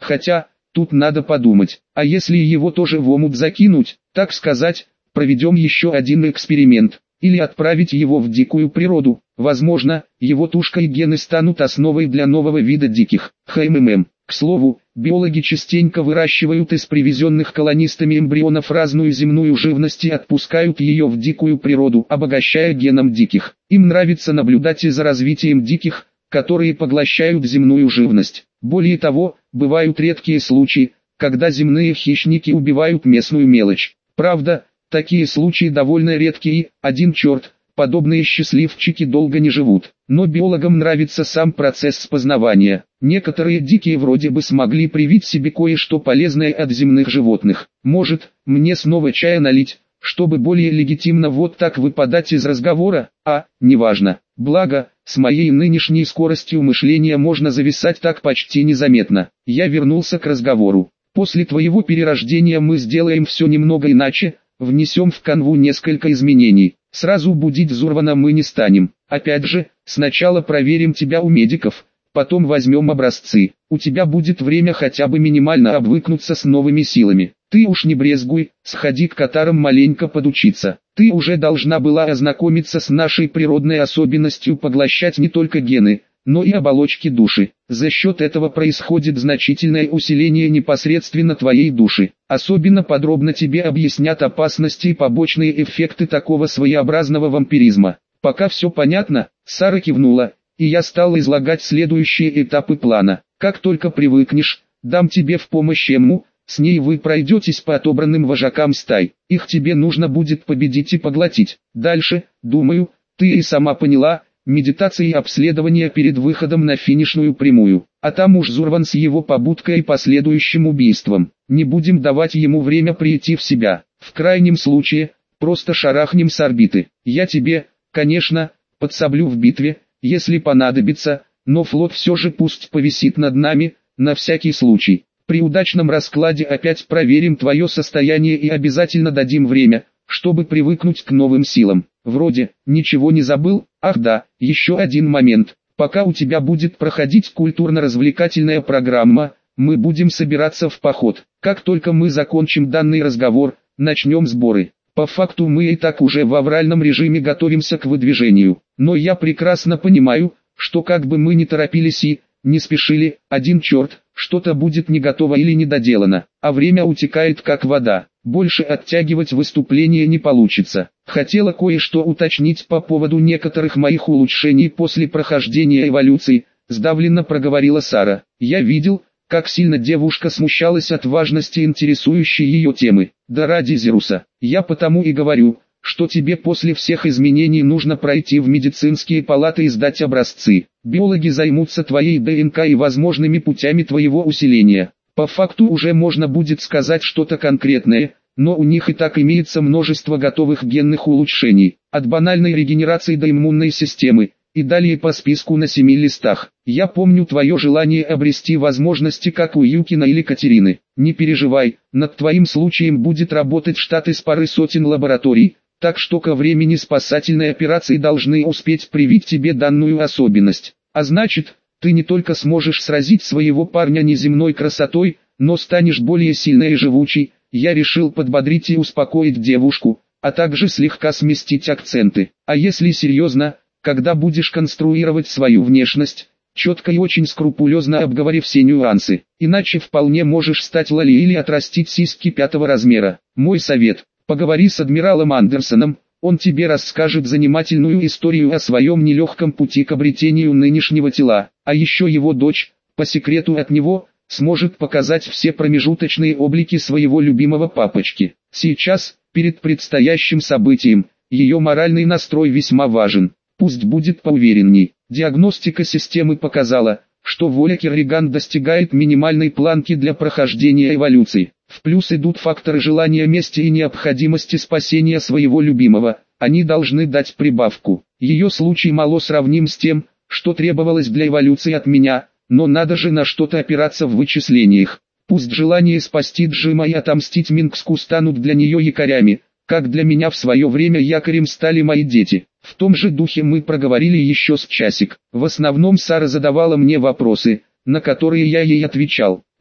Хотя, тут надо подумать, а если его тоже в омут закинуть, так сказать, проведем еще один эксперимент, или отправить его в дикую природу, возможно, его тушка и гены станут основой для нового вида диких, ХММ. К слову, биологи частенько выращивают из привезенных колонистами эмбрионов разную земную живность и отпускают ее в дикую природу, обогащая геном диких. Им нравится наблюдать и за развитием диких, которые поглощают земную живность. Более того, бывают редкие случаи, когда земные хищники убивают местную мелочь. Правда, такие случаи довольно редкие и, один черт, подобные счастливчики долго не живут. Но биологам нравится сам процесс познавания. Некоторые дикие вроде бы смогли привить себе кое-что полезное от земных животных. Может, мне снова чая налить, чтобы более легитимно вот так выпадать из разговора? Неважно. Благо, с моей нынешней скоростью мышления можно зависать так почти незаметно. Я вернулся к разговору. После твоего перерождения мы сделаем все немного иначе, внесем в канву несколько изменений. Сразу будить Зурвана мы не станем. Опять же, сначала проверим тебя у медиков, потом возьмем образцы. У тебя будет время хотя бы минимально обвыкнуться с новыми силами. Ты уж не брезгуй, сходи к катарам маленько подучиться. Ты уже должна была ознакомиться с нашей природной особенностью поглощать не только гены, но и оболочки души. За счет этого происходит значительное усиление непосредственно твоей души. Особенно подробно тебе объяснят опасности и побочные эффекты такого своеобразного вампиризма. Пока все понятно, Сара кивнула, и я стал излагать следующие этапы плана. Как только привыкнешь, дам тебе в помощь Эмму, с ней вы пройдетесь по отобранным вожакам стай. Их тебе нужно будет победить и поглотить. Дальше, думаю, ты и сама поняла, медитация и обследование перед выходом на финишную прямую. А там уж Зурван с его побудкой и последующим убийством. Не будем давать ему время прийти в себя. В крайнем случае, просто шарахнем с орбиты. Я тебе, конечно, подсоблю в битве, если понадобится, но флот все же пусть повисит над нами, на всякий случай. При удачном раскладе опять проверим твое состояние и обязательно дадим время, чтобы привыкнуть к новым силам. Вроде, ничего не забыл? Ах да, еще один момент. Пока у тебя будет проходить культурно-развлекательная программа, мы будем собираться в поход. Как только мы закончим данный разговор, начнем сборы. По факту мы и так уже в авральном режиме готовимся к выдвижению. Но я прекрасно понимаю, что как бы мы ни торопились и не спешили, один черт, что-то будет не готово или недоделано, а время утекает как вода. Больше оттягивать выступление не получится. Хотела кое-что уточнить по поводу некоторых моих улучшений после прохождения эволюции, сдавленно проговорила Сара. Я видел, как сильно девушка смущалась от важности интересующей ее темы. Да ради Зеруса, я потому и говорю, что тебе после всех изменений нужно пройти в медицинские палаты и сдать образцы. Биологи займутся твоей ДНК и возможными путями твоего усиления. По факту уже можно будет сказать что-то конкретное, но у них и так имеется множество готовых генных улучшений, от банальной регенерации до иммунной системы, и далее по списку на 7 листах. Я помню твое желание обрести возможности как у Юкина или Катерины. Не переживай, над твоим случаем будет работать штат из пары сотен лабораторий, так что ко времени спасательной операции должны успеть привить тебе данную особенность. А значит, ты не только сможешь сразить своего парня неземной красотой, но станешь более сильной и живучей. Я решил подбодрить и успокоить девушку, а также слегка сместить акценты. А если серьезно, когда будешь конструировать свою внешность, четко и очень скрупулезно обговори все нюансы, иначе вполне можешь стать Лали или отрастить сиськи 5-го размера. Мой совет: поговори с адмиралом Андерсоном, он тебе расскажет занимательную историю о своем нелегком пути к обретению нынешнего тела, а еще его дочь, по секрету от него, сможет показать все промежуточные облики своего любимого папочки. Сейчас, перед предстоящим событием, ее моральный настрой весьма важен. Пусть будет поуверенней. Диагностика системы показала, что воля Керриган достигает минимальной планки для прохождения эволюции. В плюс идут факторы желания мести и необходимости спасения своего любимого. Они должны дать прибавку. Ее случай мало сравним с тем, что требовалось для эволюции от меня, но надо же на что-то опираться в вычислениях. Пусть желание спасти Джима и отомстить Минкску станут для нее якорями, как для меня в свое время якорем стали мои дети. В том же духе мы проговорили еще с часик. В основном Сара задавала мне вопросы, на которые я ей отвечал.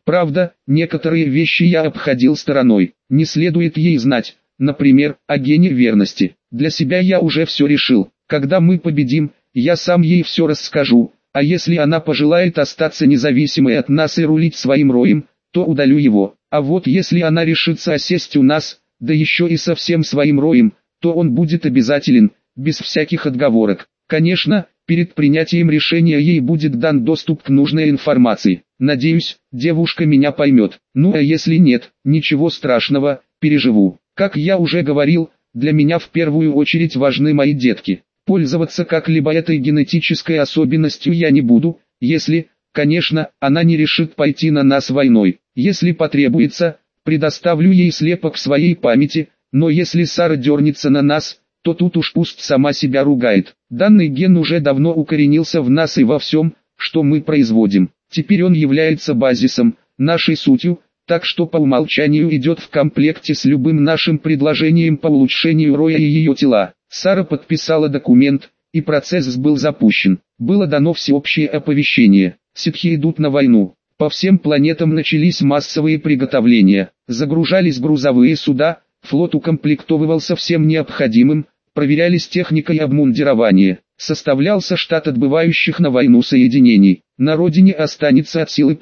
Правда, некоторые вещи я обходил стороной, не следует ей знать, например, о гене верности. Для себя я уже все решил, когда мы победим, я сам ей все расскажу, а если она пожелает остаться независимой от нас и рулить своим роем, то удалю его. А вот если она решится осесть у нас, да еще и со всем своим роем, то он будет обязателен, без всяких отговорок. Конечно, перед принятием решения ей будет дан доступ к нужной информации. Надеюсь, девушка меня поймет. Ну а если нет, ничего страшного, переживу. Как я уже говорил, для меня в первую очередь важны мои детки. Пользоваться как-либо этой генетической особенностью я не буду, если, конечно, она не решит пойти на нас войной. Если потребуется, предоставлю ей слепок своей памяти, но если Сара дернется на нас, то тут уж пусть сама себя ругает. Данный ген уже давно укоренился в нас и во всем, что мы производим. Теперь он является базисом, нашей сутью, так что по умолчанию идет в комплекте с любым нашим предложением по улучшению роя и ее тела. Сара подписала документ, и процесс был запущен. Было дано всеобщее оповещение. Ситхи идут на войну. По всем планетам начались массовые приготовления. Загружались грузовые суда, флот укомплектовывался всем необходимым, проверялись техника и обмундирование. Составлялся штат отбывающих на войну соединений. На родине останется от силы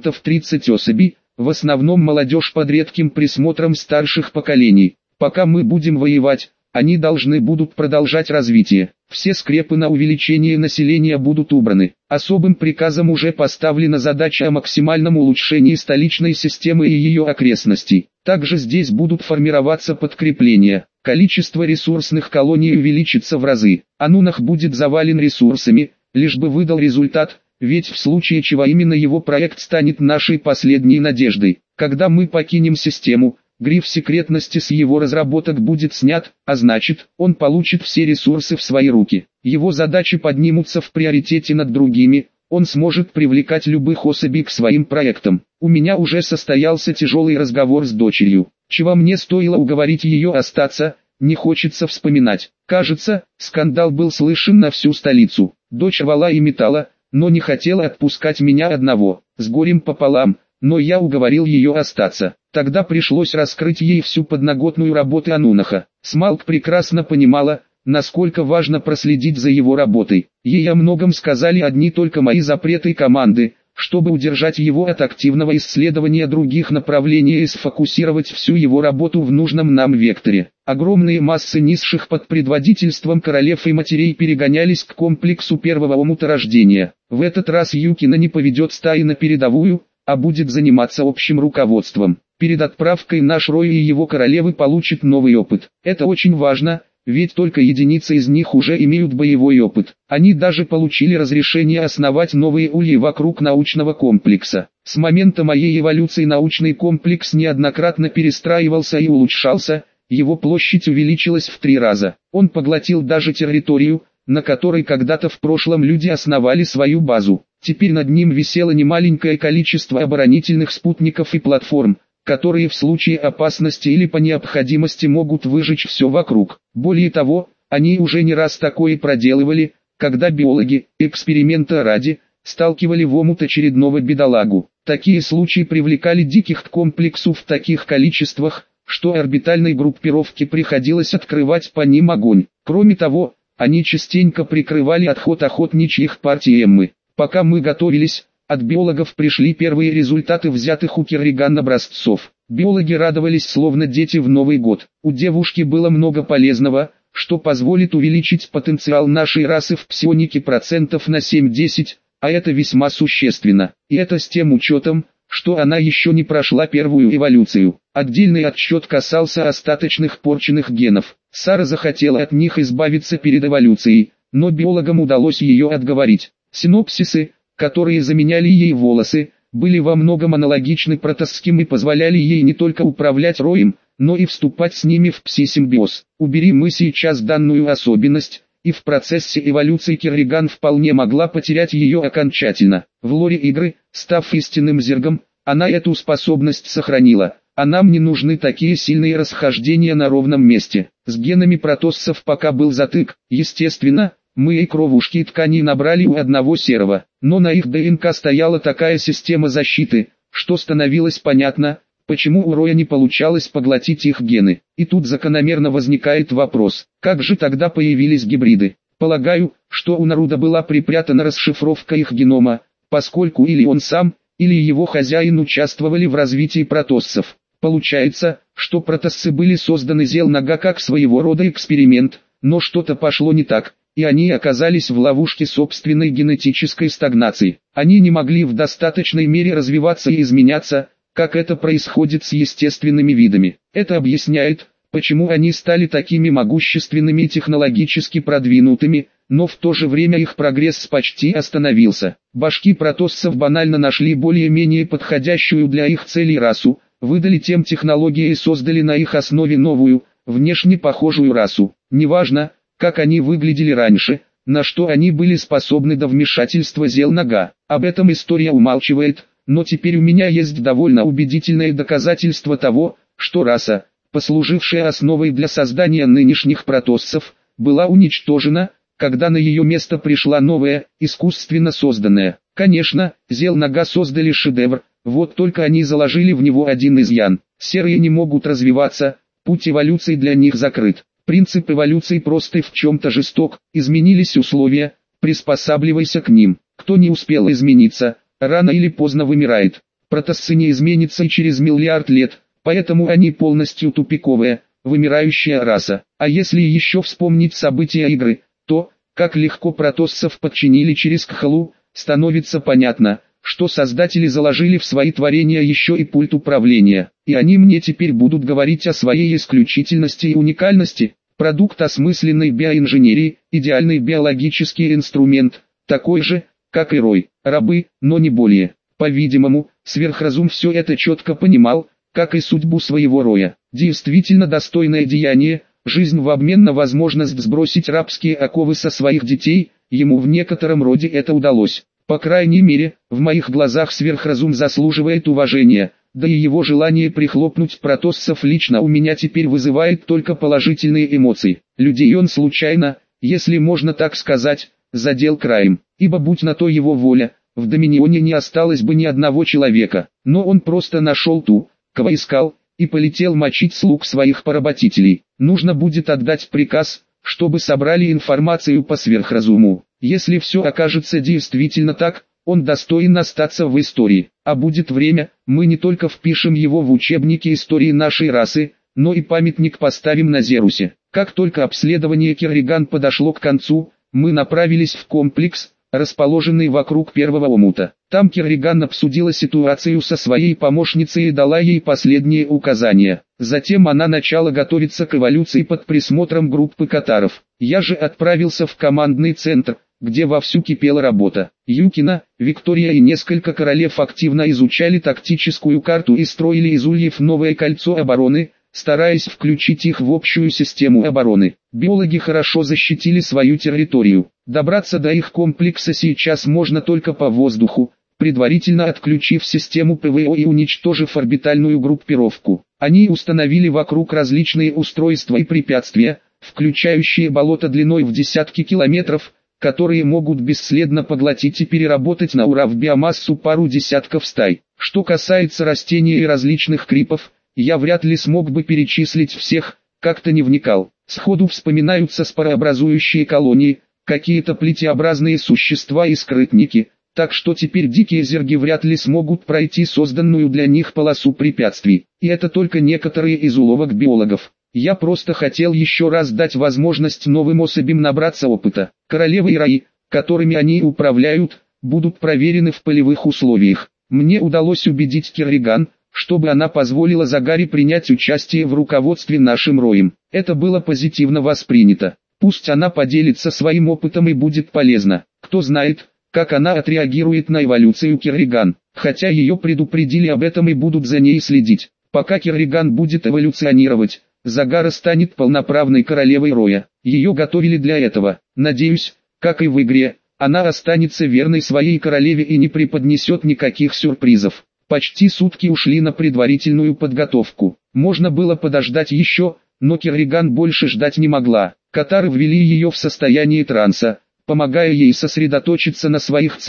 30% особей, в основном молодежь под редким присмотром старших поколений. Пока мы будем воевать, они должны будут продолжать развитие. Все скрепы на увеличение населения будут убраны. Особым приказом уже поставлена задача о максимальном улучшении столичной системы и ее окрестностей. Также здесь будут формироваться подкрепления. Количество ресурсных колоний увеличится в разы. Анунах будет завален ресурсами, лишь бы выдал результат, ведь в случае чего именно его проект станет нашей последней надеждой. Когда мы покинем систему, гриф секретности с его разработок будет снят, а значит, он получит все ресурсы в свои руки. Его задачи поднимутся в приоритете над другими, он сможет привлекать любых особей к своим проектам. У меня уже состоялся тяжелый разговор с дочерью. Чего мне стоило уговорить ее остаться, не хочется вспоминать. Кажется, скандал был слышен на всю столицу. Дочь рвала и метала, но не хотела отпускать меня одного, с горем пополам, но я уговорил ее остаться. Тогда пришлось раскрыть ей всю подноготную работы Анунаха. Смалк прекрасно понимала, насколько важно проследить за его работой. Ей о многом сказали одни только мои запреты и команды, чтобы удержать его от активного исследования других направлений и сфокусировать всю его работу в нужном нам векторе. Огромные массы низших под предводительством королев и матерей перегонялись к комплексу первого омута рождения. В этот раз Юкина не поведет стаи на передовую, а будет заниматься общим руководством. Перед отправкой наш Рой и его королевы получат новый опыт. Это очень важно, ведь только единицы из них уже имеют боевой опыт. Они даже получили разрешение основать новые ульи вокруг научного комплекса. С момента моей эволюции научный комплекс неоднократно перестраивался и улучшался, его площадь увеличилась в 3 раза. Он поглотил даже территорию, на которой когда-то в прошлом люди основали свою базу. Теперь над ним висело немаленькое количество оборонительных спутников и платформ, которые в случае опасности или по необходимости могут выжечь все вокруг. Более того, они уже не раз такое проделывали, когда биологи, эксперимента ради, сталкивали в омут очередного бедолагу. Такие случаи привлекали диких к комплексу в таких количествах, что орбитальной группировке приходилось открывать по ним огонь. Кроме того, они частенько прикрывали отход охотничьих партий Эммы. Пока мы готовились, от биологов пришли первые результаты взятых у Керриган образцов. Биологи радовались словно дети в Новый год. У девушки было много полезного, что позволит увеличить потенциал нашей расы в псионике процентов на 7-10, а это весьма существенно. И это с тем учетом, что она еще не прошла первую эволюцию. Отдельный отсчет касался остаточных порченных генов. Сара захотела от них избавиться перед эволюцией, но биологам удалось ее отговорить. Синопсисы, которые заменяли ей волосы, были во многом аналогичны протосским и позволяли ей не только управлять роем, но и вступать с ними в пси-симбиоз. Убери мы сейчас данную особенность, и в процессе эволюции Керриган вполне могла потерять ее окончательно. В лоре игры, став истинным зергом, она эту способность сохранила, а нам не нужны такие сильные расхождения на ровном месте. С генами протоссов пока был затык, естественно. Мы и кровушки и ткани набрали у одного серого, но на их ДНК стояла такая система защиты, что становилось понятно, почему у Роя не получалось поглотить их гены. И тут закономерно возникает вопрос, как же тогда появились гибриды? Полагаю, что у Наруда была припрятана расшифровка их генома, поскольку или он сам, или его хозяин участвовали в развитии протоссов. Получается, что протоссы были созданы Зел-Нага как своего рода эксперимент, но что-то пошло не так, и они оказались в ловушке собственной генетической стагнации. Они не могли в достаточной мере развиваться и изменяться, как это происходит с естественными видами. Это объясняет, почему они стали такими могущественными и технологически продвинутыми, но в то же время их прогресс почти остановился. Башки протоссов банально нашли более-менее подходящую для их целей расу, выдали тем технологии и создали на их основе новую, внешне похожую расу. Неважно, как они выглядели раньше, на что они были способны до вмешательства Зел-Нага. Об этом история умалчивает, но теперь у меня есть довольно убедительное доказательство того, что раса, послужившая основой для создания нынешних протоссов, была уничтожена, когда на ее место пришла новая, искусственно созданная. Конечно, Зел-Нага создали шедевр, вот только они заложили в него один изъян. Серые не могут развиваться, путь эволюции для них закрыт. Принцип эволюции прост и в чем-то жесток, изменились условия, приспосабливайся к ним. Кто не успел измениться, рано или поздно вымирает. Протоссы не изменятся и через миллиард лет, поэтому они полностью тупиковая, вымирающая раса. А если еще вспомнить события игры, то, как легко протоссов подчинили через Кхалу, становится понятно, что создатели заложили в свои творения еще и пульт управления. И они мне теперь будут говорить о своей исключительности и уникальности. Продукт осмысленной биоинженерии, идеальный биологический инструмент, такой же, как и Рой, рабы, но не более. По-видимому, сверхразум все это четко понимал, как и судьбу своего Роя. Действительно достойное деяние, жизнь в обмен на возможность сбросить рабские оковы со своих детей, ему в некотором роде это удалось. По крайней мере, в моих глазах сверхразум заслуживает уважения, да и его желание прихлопнуть протоссов лично у меня теперь вызывает только положительные эмоции. Людей он случайно, если можно так сказать, задел краем, ибо будь на то его воля, в Доминионе не осталось бы ни одного человека, но он просто нашел ту, кого искал, и полетел мочить слуг своих поработителей. Нужно будет отдать приказ, чтобы собрали информацию по сверхразуму. Если все окажется действительно так, он достоин остаться в истории. А будет время, мы не только впишем его в учебники истории нашей расы, но и памятник поставим на Зерусе. Как только обследование Керриган подошло к концу, мы направились в комплекс, расположенный вокруг первого омута. Там Керриган обсудила ситуацию со своей помощницей и дала ей последние указания. Затем она начала готовиться к эволюции под присмотром группы катаров. Я же отправился в командный центр, где вовсю кипела работа. Юкина, Виктория и несколько королев активно изучали тактическую карту и строили из ульев новое кольцо обороны, стараясь включить их в общую систему обороны. Биологи хорошо защитили свою территорию. Добраться до их комплекса сейчас можно только по воздуху, предварительно отключив систему ПВО и уничтожив орбитальную группировку. Они установили вокруг различные устройства и препятствия, включающие болото длиной в десятки километров, которые могут бесследно поглотить и переработать на ура в биомассу пару десятков стай. Что касается растений и различных крипов, я вряд ли смог бы перечислить всех, как-то не вникал. Сходу вспоминаются спорообразующие колонии, какие-то плетеобразные существа и скрытники, так что теперь дикие зерги вряд ли смогут пройти созданную для них полосу препятствий. И это только некоторые из уловок биологов. Я просто хотел еще раз дать возможность новым особям набраться опыта. Королевы и раи, которыми они управляют, будут проверены в полевых условиях. Мне удалось убедить Керриган, чтобы она позволила Загаре принять участие в руководстве нашим роем. Это было позитивно воспринято. Пусть она поделится своим опытом и будет полезна. Кто знает, как она отреагирует на эволюцию Керриган, хотя ее предупредили об этом и будут за ней следить. Пока Керриган будет эволюционировать, Загара станет полноправной королевой Роя. Ее готовили для этого. Надеюсь, как и в игре, она останется верной своей королеве и не преподнесет никаких сюрпризов. Почти сутки ушли на предварительную подготовку. Можно было подождать еще, но Керриган больше ждать не могла. Катары ввели ее в состояние транса, помогая ей сосредоточиться на своих целях,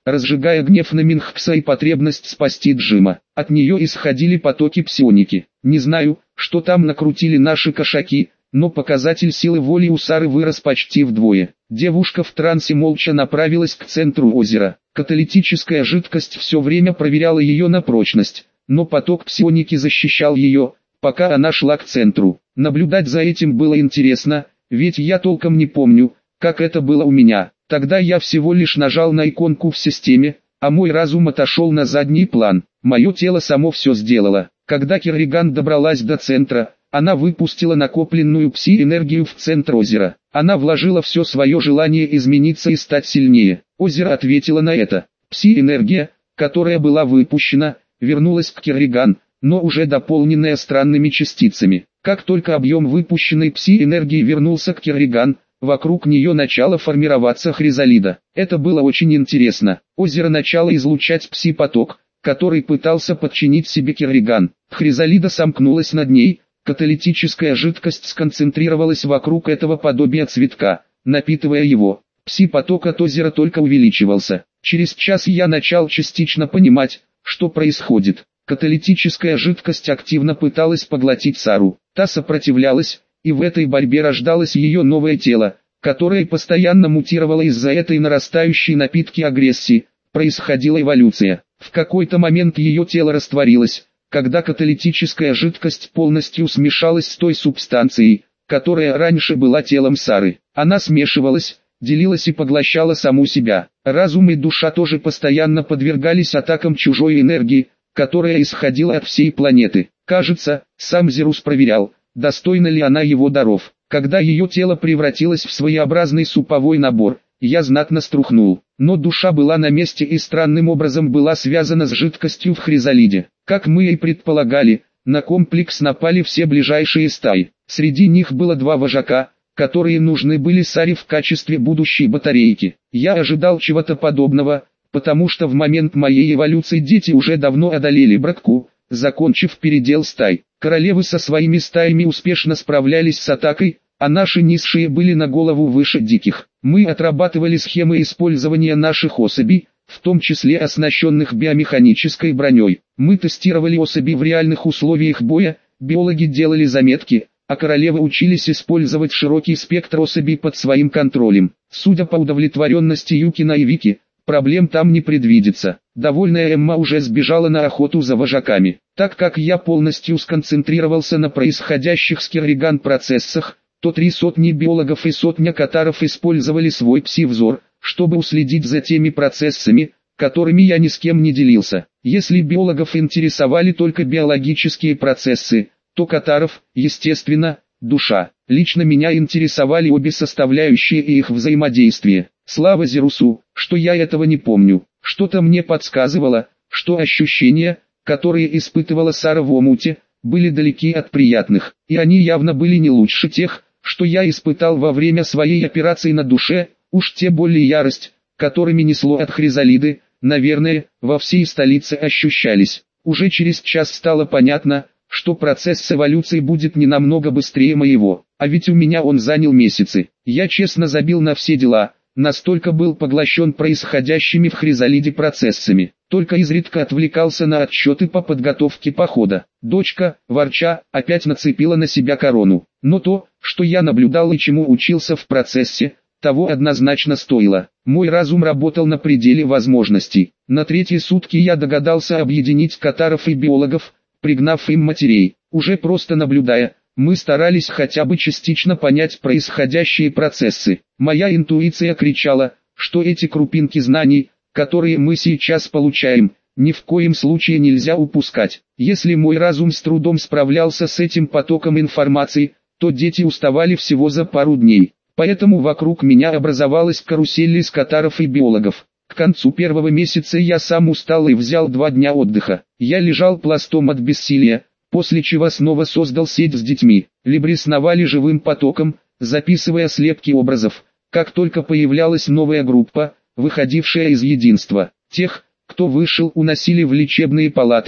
разжигая гнев на Минхкса и потребность спасти Джима. От нее исходили потоки псионики. Не знаю, что там накрутили наши кошаки, но показатель силы воли у Сары вырос почти вдвое. Девушка в трансе молча направилась к центру озера. Каталитическая жидкость все время проверяла ее на прочность, но поток псионики защищал ее, пока она шла к центру. Наблюдать за этим было интересно, ведь я толком не помню, как это было у меня. Тогда я всего лишь нажал на иконку в системе, а мой разум отошел на задний план. Мое тело само все сделало. Когда Керриган добралась до центра, она выпустила накопленную пси-энергию в центр озера. Она вложила все свое желание измениться и стать сильнее. Озеро ответило на это. Пси-энергия, которая была выпущена, вернулась к Керриган, но уже дополненная странными частицами. Как только объем выпущенной пси-энергии вернулся к Керриган, вокруг нее начало формироваться хризалида. Это было очень интересно. Озеро начало излучать пси-поток, который пытался подчинить себе Керриган. Хризалида сомкнулась над ней, каталитическая жидкость сконцентрировалась вокруг этого подобия цветка, напитывая его. Пси-поток от озера только увеличивался. Через час я начал частично понимать, что происходит. Каталитическая жидкость активно пыталась поглотить Сару. Та сопротивлялась, и в этой борьбе рождалось ее новое тело, которое постоянно мутировало из-за этой нарастающей напитки агрессии. Происходила эволюция. В какой-то момент ее тело растворилось, когда каталитическая жидкость полностью смешалась с той субстанцией, которая раньше была телом Сары. Она смешивалась, делилась и поглощала саму себя. Разум и душа тоже постоянно подвергались атакам чужой энергии, которая исходила от всей планеты. Кажется, сам Зерус проверял, достойна ли она его даров. Когда ее тело превратилось в своеобразный суповой набор, я знатно струхнул. Но душа была на месте и странным образом была связана с жидкостью в хризалиде. Как мы и предполагали, на комплекс напали все ближайшие стаи. Среди них было два вожака, которые нужны были Саре в качестве будущей батарейки. Я ожидал чего-то подобного, потому что в момент моей эволюции дети уже давно одолели братку, закончив передел стай. Королевы со своими стаями успешно справлялись с атакой, а наши низшие были на голову выше диких. Мы отрабатывали схемы использования наших особей, в том числе оснащенных биомеханической броней. Мы тестировали особи в реальных условиях боя, биологи делали заметки, а королевы учились использовать широкий спектр особей под своим контролем. Судя по удовлетворенности Юкина и Вики, проблем там не предвидится. Довольная Эмма уже сбежала на охоту за вожаками. Так как я полностью сконцентрировался на происходящих с Керриган процессах, то 300 биологов и 100 катаров использовали свой пси-взор, чтобы уследить за теми процессами, которыми я ни с кем не делился. Если биологов интересовали только биологические процессы, то катаров, естественно, душа. Лично меня интересовали обе составляющие и их взаимодействие. Слава Зерусу, что я этого не помню. Что-то мне подсказывало, что ощущения, которые испытывала Сара в омуте, были далеки от приятных, и они явно были не лучше тех, что я испытал во время своей операции на душе, уж те боли и ярость, которыми несло от хризалиды, наверное, во всей столице ощущались. Уже через час стало понятно, что процесс эволюции будет не намного быстрее моего, а ведь у меня он занял месяцы. Я честно забил на все дела, настолько был поглощен происходящими в хризалиде процессами, только изредка отвлекался на отчеты по подготовке похода. Дочка, ворча, опять нацепила на себя корону, но то, что я наблюдал и чему учился в процессе, того однозначно стоило. Мой разум работал на пределе возможностей. На третьи сутки я догадался объединить катаров и биологов, пригнав им матерей. Уже просто наблюдая, мы старались хотя бы частично понять происходящие процессы. Моя интуиция кричала, что эти крупинки знаний, которые мы сейчас получаем, ни в коем случае нельзя упускать. Если мой разум с трудом справлялся с этим потоком информации, то дети уставали всего за пару дней. Поэтому вокруг меня образовалась карусель из катаров и биологов. К концу первого месяца я сам устал и взял 2 дня отдыха. Я лежал пластом от бессилия, после чего снова создал сеть с детьми. Либри сновали живым потоком, записывая слепки образов. Как только появлялась новая группа, выходившая из единства, тех, кто вышел, уносили в лечебные палаты,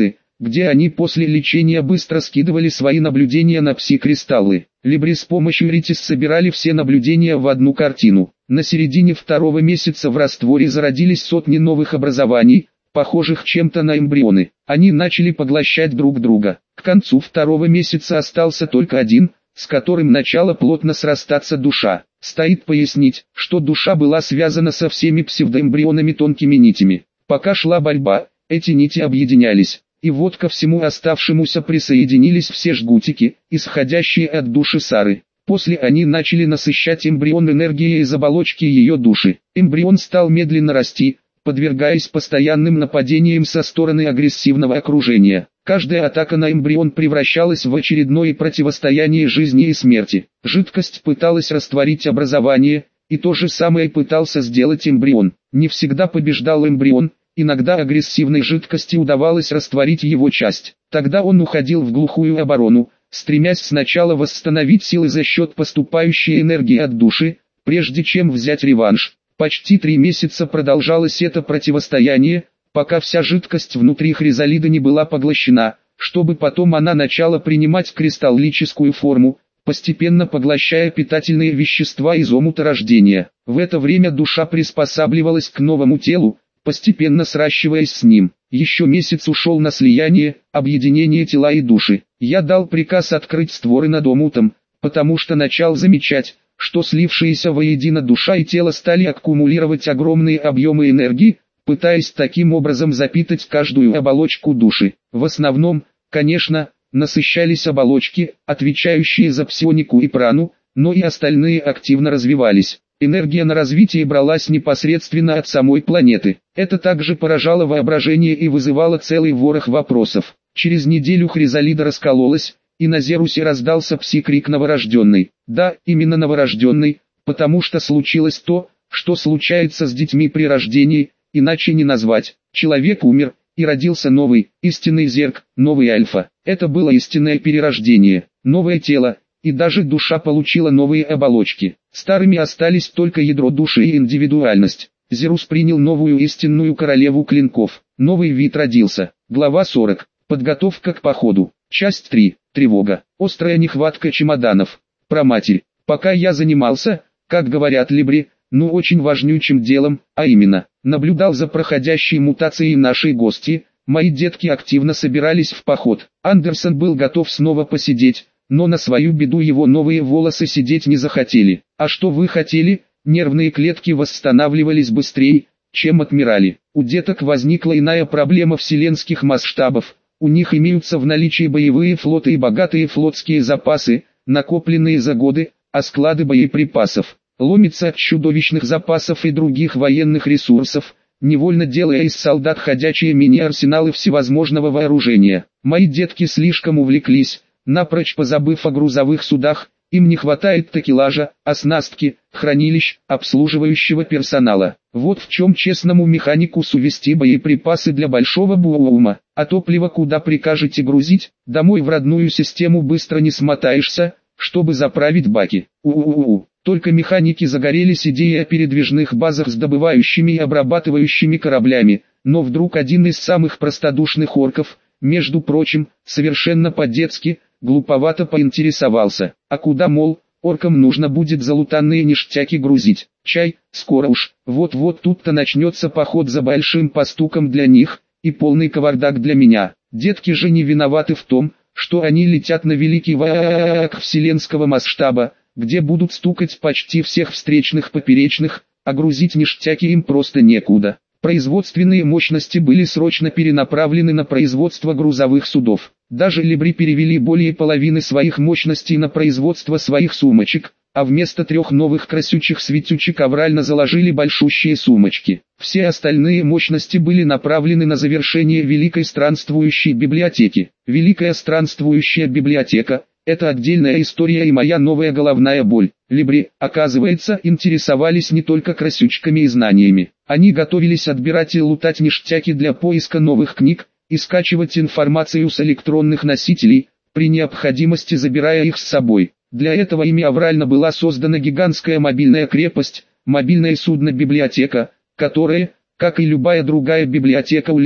где они после лечения быстро скидывали свои наблюдения на пси-кристаллы. Либри с помощью Ритис собирали все наблюдения в одну картину. На середине второго месяца в растворе зародились сотни новых образований, похожих чем-то на эмбрионы. Они начали поглощать друг друга. К концу второго месяца остался только один, с которым начала плотно срастаться душа. Стоит пояснить, что душа была связана со всеми псевдоэмбрионами тонкими нитями. Пока шла борьба, эти нити объединялись. И вот ко всему оставшемуся присоединились все жгутики, исходящие от души Сары. После они начали насыщать эмбрион энергией из оболочки ее души. Эмбрион стал медленно расти, подвергаясь постоянным нападениям со стороны агрессивного окружения. Каждая атака на эмбрион превращалась в очередное противостояние жизни и смерти. Жидкость пыталась растворить образование, и то же самое пытался сделать эмбрион. Не всегда побеждал эмбрион. Иногда агрессивной жидкости удавалось растворить его часть. Тогда он уходил в глухую оборону, стремясь сначала восстановить силы за счет поступающей энергии от души, прежде чем взять реванш. Почти 3 месяца продолжалось это противостояние, пока вся жидкость внутри хризалида не была поглощена, чтобы потом она начала принимать кристаллическую форму, постепенно поглощая питательные вещества из омута рождения. В это время душа приспосабливалась к новому телу, постепенно сращиваясь с ним. Еще месяц ушел на слияние, объединение тела и души. Я дал приказ открыть створы над омутом, потому что начал замечать, что слившиеся воедино душа и тело стали аккумулировать огромные объемы энергии, пытаясь таким образом запитать каждую оболочку души. В основном, конечно, насыщались оболочки, отвечающие за псионику и прану, но и остальные активно развивались. Энергия на развитие бралась непосредственно от самой планеты. Это также поражало воображение и вызывало целый ворох вопросов. Через неделю хризалида раскололась, и на Зерусе раздался пси-крик новорожденный. Да, именно новорожденный, потому что случилось то, что случается с детьми при рождении, иначе не назвать. Человек умер, и родился новый, истинный зерк, новый альфа. Это было истинное перерождение, новое тело, и даже душа получила новые оболочки. Старыми остались только ядро души и индивидуальность. Зерус принял новую истинную королеву клинков. Новый вид родился. Глава 40. Подготовка к походу. Часть 3. Тревога. Острая нехватка чемоданов. Проматерь. Пока я занимался, как говорят либри, очень важнючим делом, а именно, наблюдал за проходящей мутацией нашей гости, мои детки активно собирались в поход. Андерсон был готов снова посидеть, но на свою беду его новые волосы сидеть не захотели. А что вы хотели? Нервные клетки восстанавливались быстрее, чем отмирали. У деток возникла иная проблема вселенских масштабов. У них имеются в наличии боевые флоты и богатые флотские запасы, накопленные за годы, а склады боеприпасов ломятся от чудовищных запасов и других военных ресурсов, невольно делая из солдат ходячие мини-арсеналы всевозможного вооружения. Мои детки слишком увлеклись, напрочь позабыв о грузовых судах, им не хватает такелажа, оснастки, хранилищ, обслуживающего персонала. Вот в чем честному механику увезти боеприпасы для большого бууума, а топливо куда прикажете грузить, домой в родную систему быстро не смотаешься, чтобы заправить баки. Только механики загорелись идеей о передвижных базах с добывающими и обрабатывающими кораблями, но вдруг один из самых простодушных орков, между прочим, совершенно по-детски, глуповато поинтересовался, а куда, мол, оркам нужно будет залутанные ништяки грузить, чай, скоро уж, вот-вот тут-то начнется поход за большим постуком для них, и полный кавардак для меня. Детки же не виноваты в том, что они летят на великий враг вселенского масштаба, где будут стукать почти всех встречных поперечных, а грузить ништяки им просто некуда. Производственные мощности были срочно перенаправлены на производство грузовых судов. Даже либри перевели более половины своих мощностей на производство своих сумочек, а вместо 3 новых красючих светючек аврально заложили большущие сумочки. Все остальные мощности были направлены на завершение Великой Странствующей Библиотеки. Великая Странствующая Библиотека – это отдельная история и моя новая головная боль. Либри, оказывается, интересовались не только красючками и знаниями. Они готовились отбирать и лутать ништяки для поиска новых книг, и скачивать информацию с электронных носителей, при необходимости забирая их с собой. Для этого ими аврально была создана гигантская мобильная крепость, мобильное судно-библиотека, которое, как и любая другая библиотека у Либри,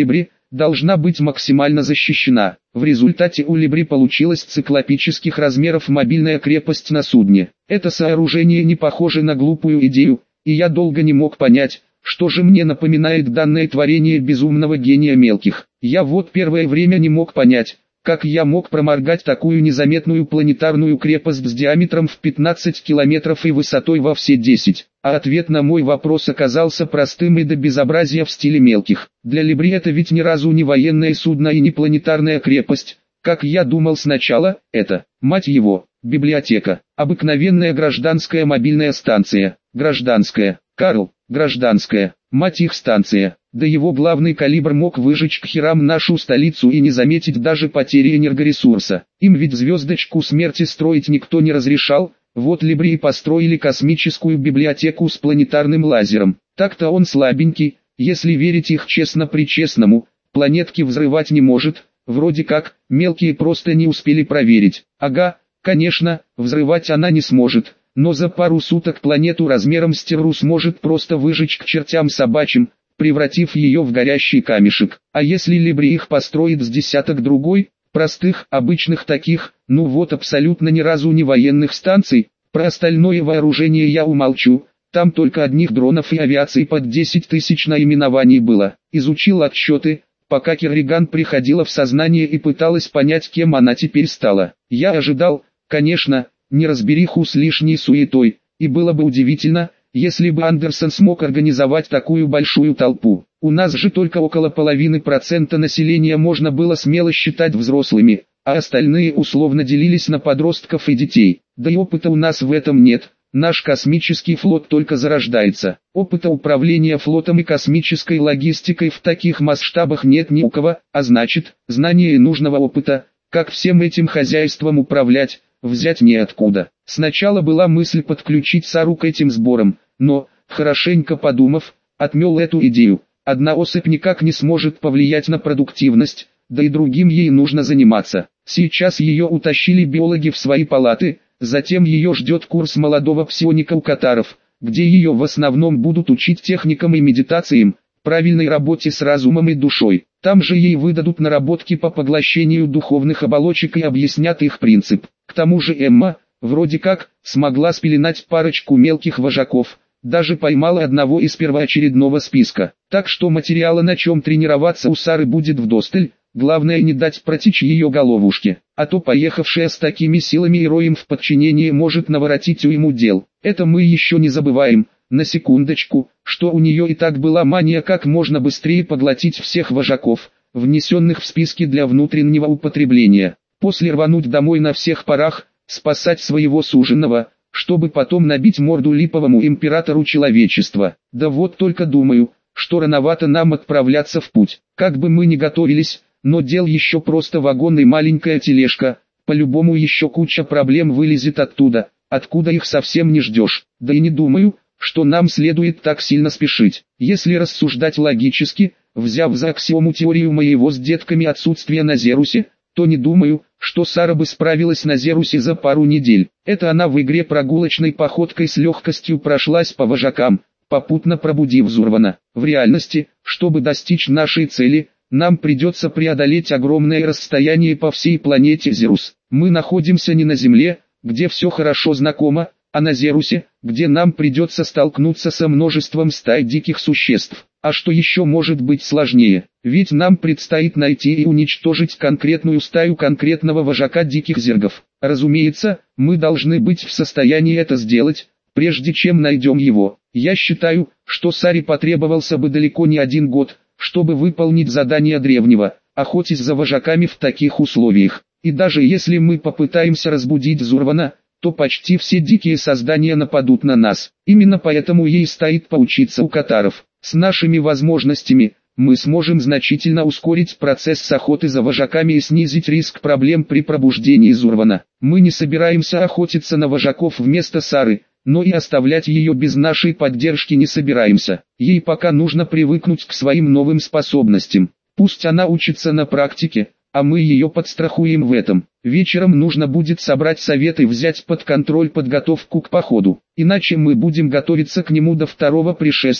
должна быть максимально защищена. В результате у Либри получилась циклопических размеров мобильная крепость на судне. Это сооружение не похоже на глупую идею, и я долго не мог понять, что же мне напоминает данное творение безумного гения мелких. Я вот первое время не мог понять, как я мог проморгать такую незаметную планетарную крепость с диаметром в 15 километров и высотой во все 10. А ответ на мой вопрос оказался простым и до безобразия в стиле мелких. Для Либри это ведь ни разу не военное судно и не планетарная крепость. Как я думал сначала, это, мать его, библиотека. Обыкновенная гражданская мобильная станция. Гражданская. Карл, гражданская. Мать их станция. Да его главный калибр мог выжечь к херам нашу столицу и не заметить даже потери энергоресурса. Им ведь звездочку смерти строить никто не разрешал. Вот Либри и построили космическую библиотеку с планетарным лазером. Так-то он слабенький, если верить их честно-причестному, планетки взрывать не может, вроде как, мелкие просто не успели проверить. Ага, конечно, взрывать она не сможет, но за пару суток планету размером с Терру сможет просто выжечь к чертям собачьим, превратив ее в горящий камешек. А если Либри их построит с десяток другой, простых, обычных таких, ну вот абсолютно ни разу не военных станций, про остальное вооружение я умолчу, там только одних дронов и авиации под 10 тысяч наименований было. Изучил отчеты, пока Керриган приходила в сознание и пыталась понять, кем она теперь стала. Я ожидал, конечно, неразбериху с лишней суетой, и было бы удивительно, если бы Андерсон смог организовать такую большую толпу. У нас же только около половины процента населения можно было смело считать взрослыми, а остальные условно делились на подростков и детей. Да и опыта у нас в этом нет, наш космический флот только зарождается. Опыта управления флотом и космической логистикой в таких масштабах нет ни у кого, а значит, знание нужного опыта, как всем этим хозяйством управлять, взять неоткуда. Сначала была мысль подключить Сару к этим сборам, но, хорошенько подумав, отмел эту идею. Одна особь никак не сможет повлиять на продуктивность, да и другим ей нужно заниматься. Сейчас ее утащили биологи в свои палаты, затем ее ждет курс молодого псионика у катаров, где ее в основном будут учить техникам и медитациям, правильной работе с разумом и душой. Там же ей выдадут наработки по поглощению духовных оболочек и объяснят их принцип. К тому же Эмма, вроде как, смогла спеленать парочку мелких вожаков, даже поймала одного из первоочередного списка. Так что материала, на чем тренироваться у Сары, будет вдосталь, главное не дать протечь ее головушке, а то поехавшая с такими силами и роем в подчинение может наворотить уйму дел. Это мы еще не забываем, на секундочку, что у нее и так была мания как можно быстрее поглотить всех вожаков, внесенных в списки для внутреннего употребления, после рвануть домой на всех парах, спасать своего суженого, чтобы потом набить морду липовому императору человечества. Да вот только думаю, что рановато нам отправляться в путь. Как бы мы ни готовились, но дел еще просто вагон и маленькая тележка, по-любому еще куча проблем вылезет оттуда, откуда их совсем не ждешь. Да и не думаю, что нам следует так сильно спешить. Если рассуждать логически, взяв за аксиому теорию моего с детками отсутствия на Зерусе, то не думаю, что Сара бы справилась на Зерусе за пару недель. Это она в игре прогулочной походкой с легкостью прошлась по вожакам, попутно пробудив Зурвана. В реальности, чтобы достичь нашей цели, нам придется преодолеть огромное расстояние по всей планете Зерус. Мы находимся не на Земле, где все хорошо знакомо, а на Зерусе, где нам придется столкнуться со множеством стай диких существ. А что еще может быть сложнее? Ведь нам предстоит найти и уничтожить конкретную стаю конкретного вожака диких зергов. Разумеется, мы должны быть в состоянии это сделать, прежде чем найдем его. Я считаю, что Саре потребовался бы далеко не 1 год, чтобы выполнить задание древнего, охотясь за вожаками в таких условиях. И даже если мы попытаемся разбудить Зурвана, то почти все дикие создания нападут на нас. Именно поэтому ей стоит поучиться у катаров. С нашими возможностями, мы сможем значительно ускорить процесс охоты за вожаками и снизить риск проблем при пробуждении Зурвана. Мы не собираемся охотиться на вожаков вместо Сары, но и оставлять ее без нашей поддержки не собираемся. Ей пока нужно привыкнуть к своим новым способностям. Пусть она учится на практике, а мы ее подстрахуем в этом. Вечером нужно будет собрать совет и взять под контроль подготовку к походу. Иначе мы будем готовиться к нему до второго пришествия,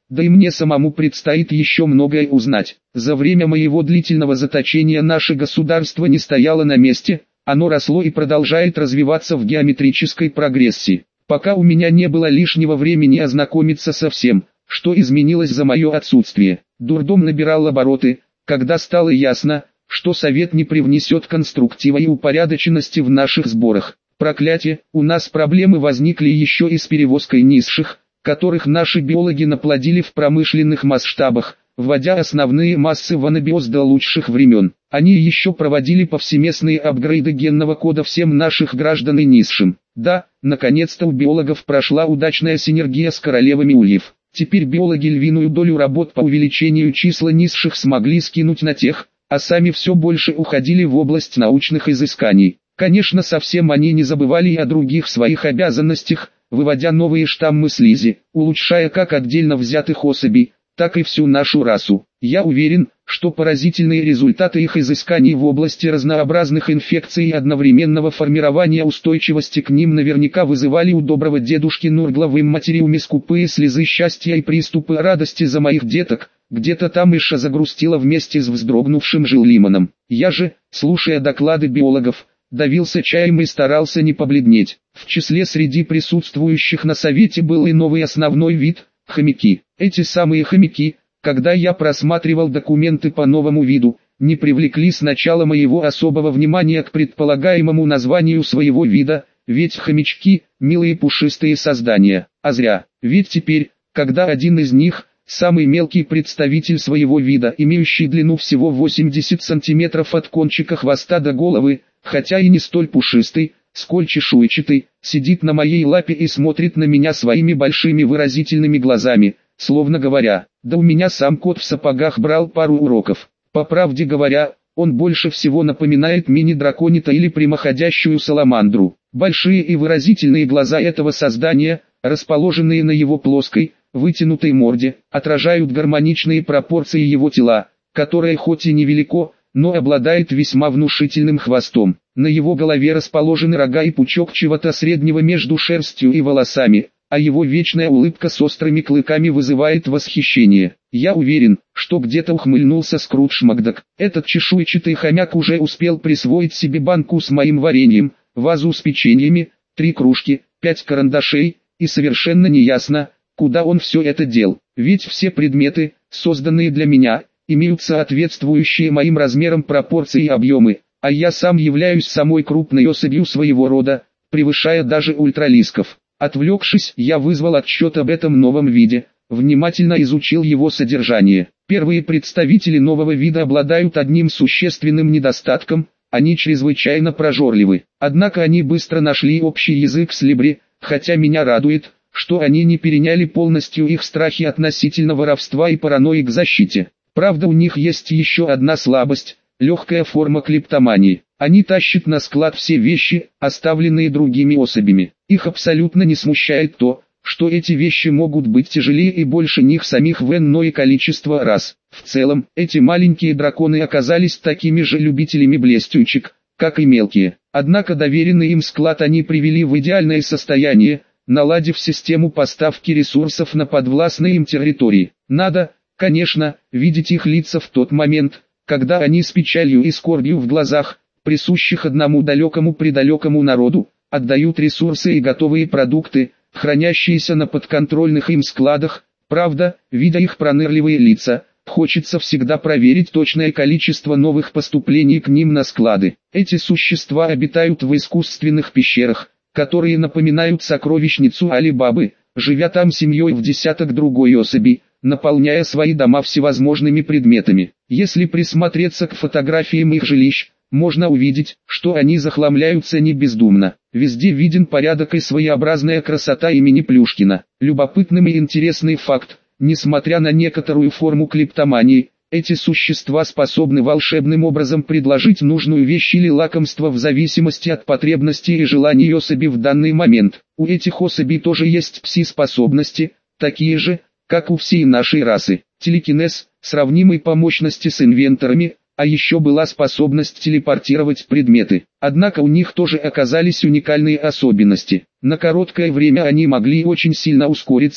да и мне самому предстоит еще многое узнать. За время моего длительного заточения наше государство не стояло на месте, оно росло и продолжает развиваться в геометрической прогрессии. Пока у меня не было лишнего времени ознакомиться со всем, что изменилось за мое отсутствие. Дурдом набирал обороты, когда стало ясно, что Совет не привнесет конструктива и упорядоченности в наших сборах. Проклятие, у нас проблемы возникли еще и с перевозкой низших, которых наши биологи наплодили в промышленных масштабах, вводя основные массы в анабиоз до лучших времен. Они еще проводили повсеместные апгрейды генного кода всем наших граждан и низшим. Да, наконец-то у биологов прошла удачная синергия с королевами ульев. Теперь биологи львиную долю работ по увеличению числа низших смогли скинуть на тех, а сами все больше уходили в область научных изысканий. Конечно, совсем они не забывали и о других своих обязанностях, выводя новые штаммы слизи, улучшая как отдельно взятых особей, так и всю нашу расу. Я уверен, что поразительные результаты их изысканий в области разнообразных инфекций и одновременного формирования устойчивости к ним наверняка вызывали у доброго дедушки Нургла в имматериуме скупые слезы счастья и приступы радости за моих деток. Где-то там Иша загрустила вместе с вздрогнувшим Жилиманом. Я же, слушая доклады биологов, давился чаем и старался не побледнеть. В числе среди присутствующих на совете был и новый основной вид – хомяки. Эти самые хомяки, когда я просматривал документы по новому виду, не привлекли сначала моего особого внимания к предполагаемому названию своего вида, ведь хомячки – милые пушистые создания. А зря, ведь теперь, когда один из них – самый мелкий представитель своего вида, имеющий длину всего 80 сантиметров от кончика хвоста до головы, хотя и не столь пушистый, сколь чешуйчатый, сидит на моей лапе и смотрит на меня своими большими выразительными глазами, словно говоря, да у меня сам кот в сапогах брал пару уроков. По правде говоря, он больше всего напоминает мини-драконита или прямоходящую саламандру. Большие и выразительные глаза этого создания, расположенные на его плоской, вытянутой морде, отражают гармоничные пропорции его тела, которое хоть и невелико, но обладает весьма внушительным хвостом. На его голове расположены рога и пучок чего-то среднего между шерстью и волосами, а его вечная улыбка с острыми клыками вызывает восхищение. Я уверен, что где-то ухмыльнулся Скрудж Макдак. Этот чешуйчатый хомяк уже успел присвоить себе банку с моим вареньем, вазу с печеньями, 3 кружки, 5 карандашей, и совершенно неясно, куда он все это дел. Ведь все предметы, созданные для меня, имеют соответствующие моим размерам пропорции и объемы, а я сам являюсь самой крупной особью своего рода, превышая даже ультралисков. Отвлекшись, я вызвал отчет об этом новом виде, внимательно изучил его содержание. Первые представители нового вида обладают одним существенным недостатком – они чрезвычайно прожорливы. Однако они быстро нашли общий язык с Либри, хотя меня радует, что они не переняли полностью их страхи относительно воровства и паранойи к защите. Правда, у них есть еще одна слабость – легкая форма клептомании. Они тащат на склад все вещи, оставленные другими особями. Их абсолютно не смущает то, что эти вещи могут быть тяжелее и больше них самих в иное количество раз. В целом, эти маленькие драконы оказались такими же любителями блестючек, как и мелкие. Однако доверенный им склад они привели в идеальное состояние, наладив систему поставки ресурсов на подвластные им территории. Надо, конечно, видеть их лица в тот момент, когда они с печалью и скорбью в глазах, присущих одному далекому-предалекому народу, отдают ресурсы и готовые продукты, хранящиеся на подконтрольных им складах. Правда, видя их пронырливые лица, хочется всегда проверить точное количество новых поступлений к ним на склады. Эти существа обитают в искусственных пещерах, которые напоминают сокровищницу Али-Бабы, живя там семьей в десяток другой особей, наполняя свои дома всевозможными предметами. Если присмотреться к фотографиям их жилищ, можно увидеть, что они захламляются не бездумно. Везде виден порядок и своеобразная красота имени Плюшкина. Любопытным и интересный факт, несмотря на некоторую форму клептомании, эти существа способны волшебным образом предложить нужную вещь или лакомство в зависимости от потребностей и желаний особи в данный момент. У этих особей тоже есть пси-способности, такие же, как у всей нашей расы. Телекинез, сравнимый по мощности с инвенторами, а еще была способность телепортировать предметы. Однако у них тоже оказались уникальные особенности. На короткое время они могли очень сильно ускориться,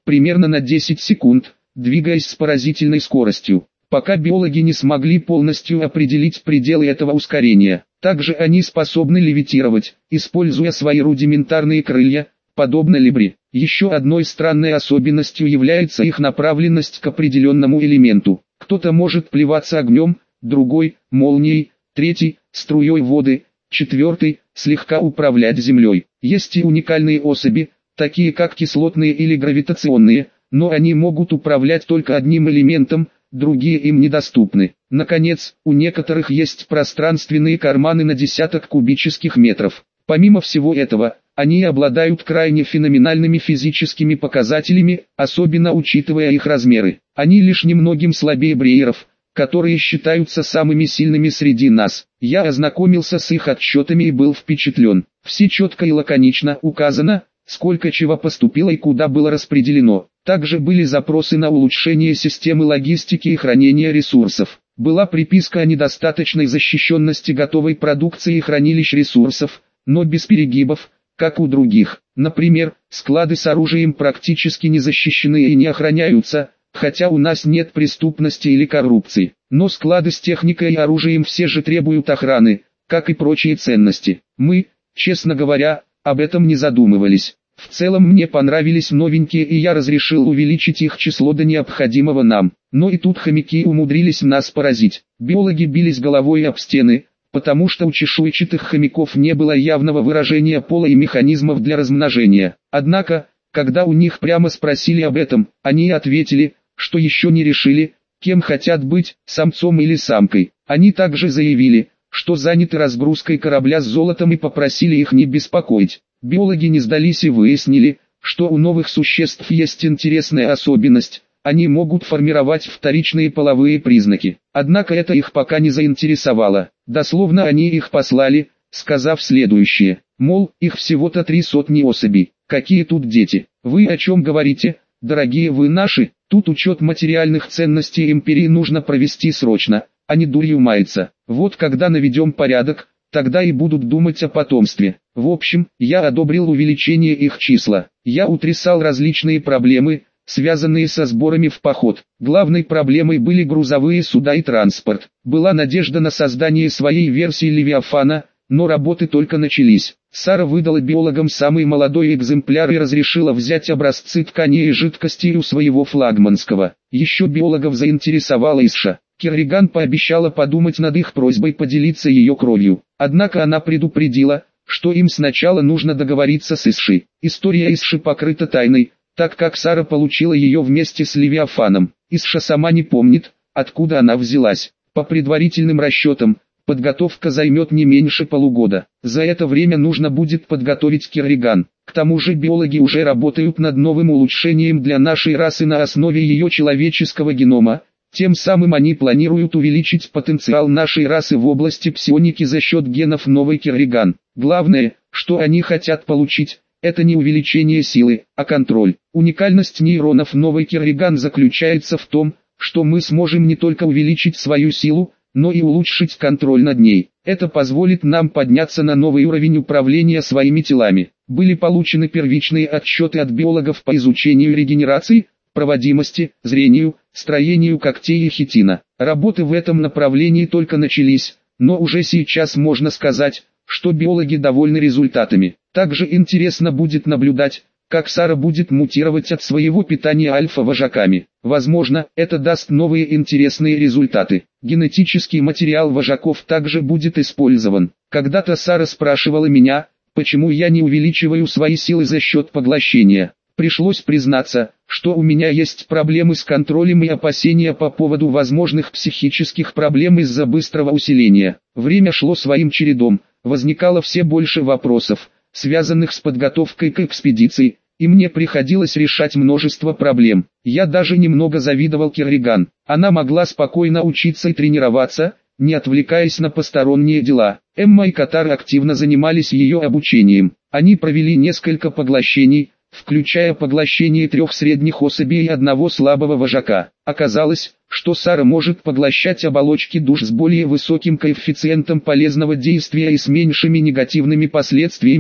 примерно на 10 секунд, двигаясь с поразительной скоростью, пока биологи не смогли полностью определить пределы этого ускорения. Также они способны левитировать, используя свои рудиментарные крылья, подобно либри. Еще одной странной особенностью является их направленность к определенному элементу. Кто-то может плеваться огнем, другой – молнией, третий – струей воды, четвертый – слегка управлять землей. Есть и уникальные особи, такие как кислотные или гравитационные, но они могут управлять только одним элементом, другие им недоступны. Наконец, у некоторых есть пространственные карманы на десяток кубических метров. Помимо всего этого, они обладают крайне феноменальными физическими показателями, особенно учитывая их размеры. Они лишь немногим слабее брейеров, которые считаются самыми сильными среди нас. Я ознакомился с их отчетами и был впечатлен. Все четко и лаконично указано, сколько чего поступило и куда было распределено. Также были запросы на улучшение системы логистики и хранения ресурсов. Была приписка о недостаточной защищенности готовой продукции и хранилищ ресурсов, но без перегибов, как у других. Например, склады с оружием практически не защищены и не охраняются, хотя у нас нет преступности или коррупции. Но склады с техникой и оружием все же требуют охраны, как и прочие ценности. Мы, честно говоря, об этом не задумывались. В целом мне понравились новенькие, и я разрешил увеличить их число до необходимого нам. Но и тут хомяки умудрились нас поразить. Биологи бились головой об стены, потому что у чешуйчатых хомяков не было явного выражения пола и механизмов для размножения. Однако, когда у них прямо спросили об этом, они ответили, что еще не решили, кем хотят быть, самцом или самкой. Они также заявили, что заняты разгрузкой корабля с золотом, и попросили их не беспокоить. Биологи не сдались и выяснили, что у новых существ есть интересная особенность. Они могут формировать вторичные половые признаки. Однако это их пока не заинтересовало. Дословно они их послали, сказав следующее. Мол, их всего-то 300 особей. Какие тут дети? Вы о чем говорите, дорогие вы наши? Тут учет материальных ценностей империи нужно провести срочно, а не дурью маяться. Вот когда наведем порядок, тогда и будут думать о потомстве. В общем, я одобрил увеличение их числа. Я утрясал различные проблемы, связанные со сборами в поход. Главной проблемой были грузовые суда и транспорт. Была надежда на создание своей версии Левиафана, но работы только начались. Сара выдала биологам самый молодой экземпляр и разрешила взять образцы тканей и жидкостей у своего флагманского. Еще биологов заинтересовала Исша. Керриган пообещала подумать над их просьбой поделиться ее кровью. Однако она предупредила, что им сначала нужно договориться с Исшей. История Исши покрыта тайной, так как Сара получила ее вместе с Левиафаном. Исша сама не помнит, откуда она взялась. По предварительным расчетам, подготовка займет не меньше полугода. За это время нужно будет подготовить Керриган. К тому же биологи уже работают над новым улучшением для нашей расы на основе ее человеческого генома. Тем самым они планируют увеличить потенциал нашей расы в области псионики за счет генов новой Керриган. Главное, что они хотят получить, это не увеличение силы, а контроль. Уникальность нейронов новой Керриган заключается в том, что мы сможем не только увеличить свою силу, но и улучшить контроль над ней. Это позволит нам подняться на новый уровень управления своими телами. Были получены первичные отчеты от биологов по изучению регенерации, проводимости, зрению, строению когтей и хитина. Работы в этом направлении только начались, но уже сейчас можно сказать, что биологи довольны результатами. Также интересно будет наблюдать, как Сара будет мутировать от своего питания альфа-вожаками. Возможно, это даст новые интересные результаты. Генетический материал вожаков также будет использован. Когда-то Сара спрашивала меня, почему я не увеличиваю свои силы за счет поглощения. Пришлось признаться, что у меня есть проблемы с контролем и опасения по поводу возможных психических проблем из-за быстрого усиления. Время шло своим чередом, возникало все больше вопросов, связанных с подготовкой к экспедиции, и мне приходилось решать множество проблем. Я даже немного завидовал Керриган. Она могла спокойно учиться и тренироваться, не отвлекаясь на посторонние дела. Эмма и Катар активно занимались ее обучением. Они провели несколько поглощений, включая поглощение 3 средних особей и 1 слабого вожака. Оказалось, что Сара может поглощать оболочки душ с более высоким коэффициентом полезного действия и с меньшими негативными последствиями,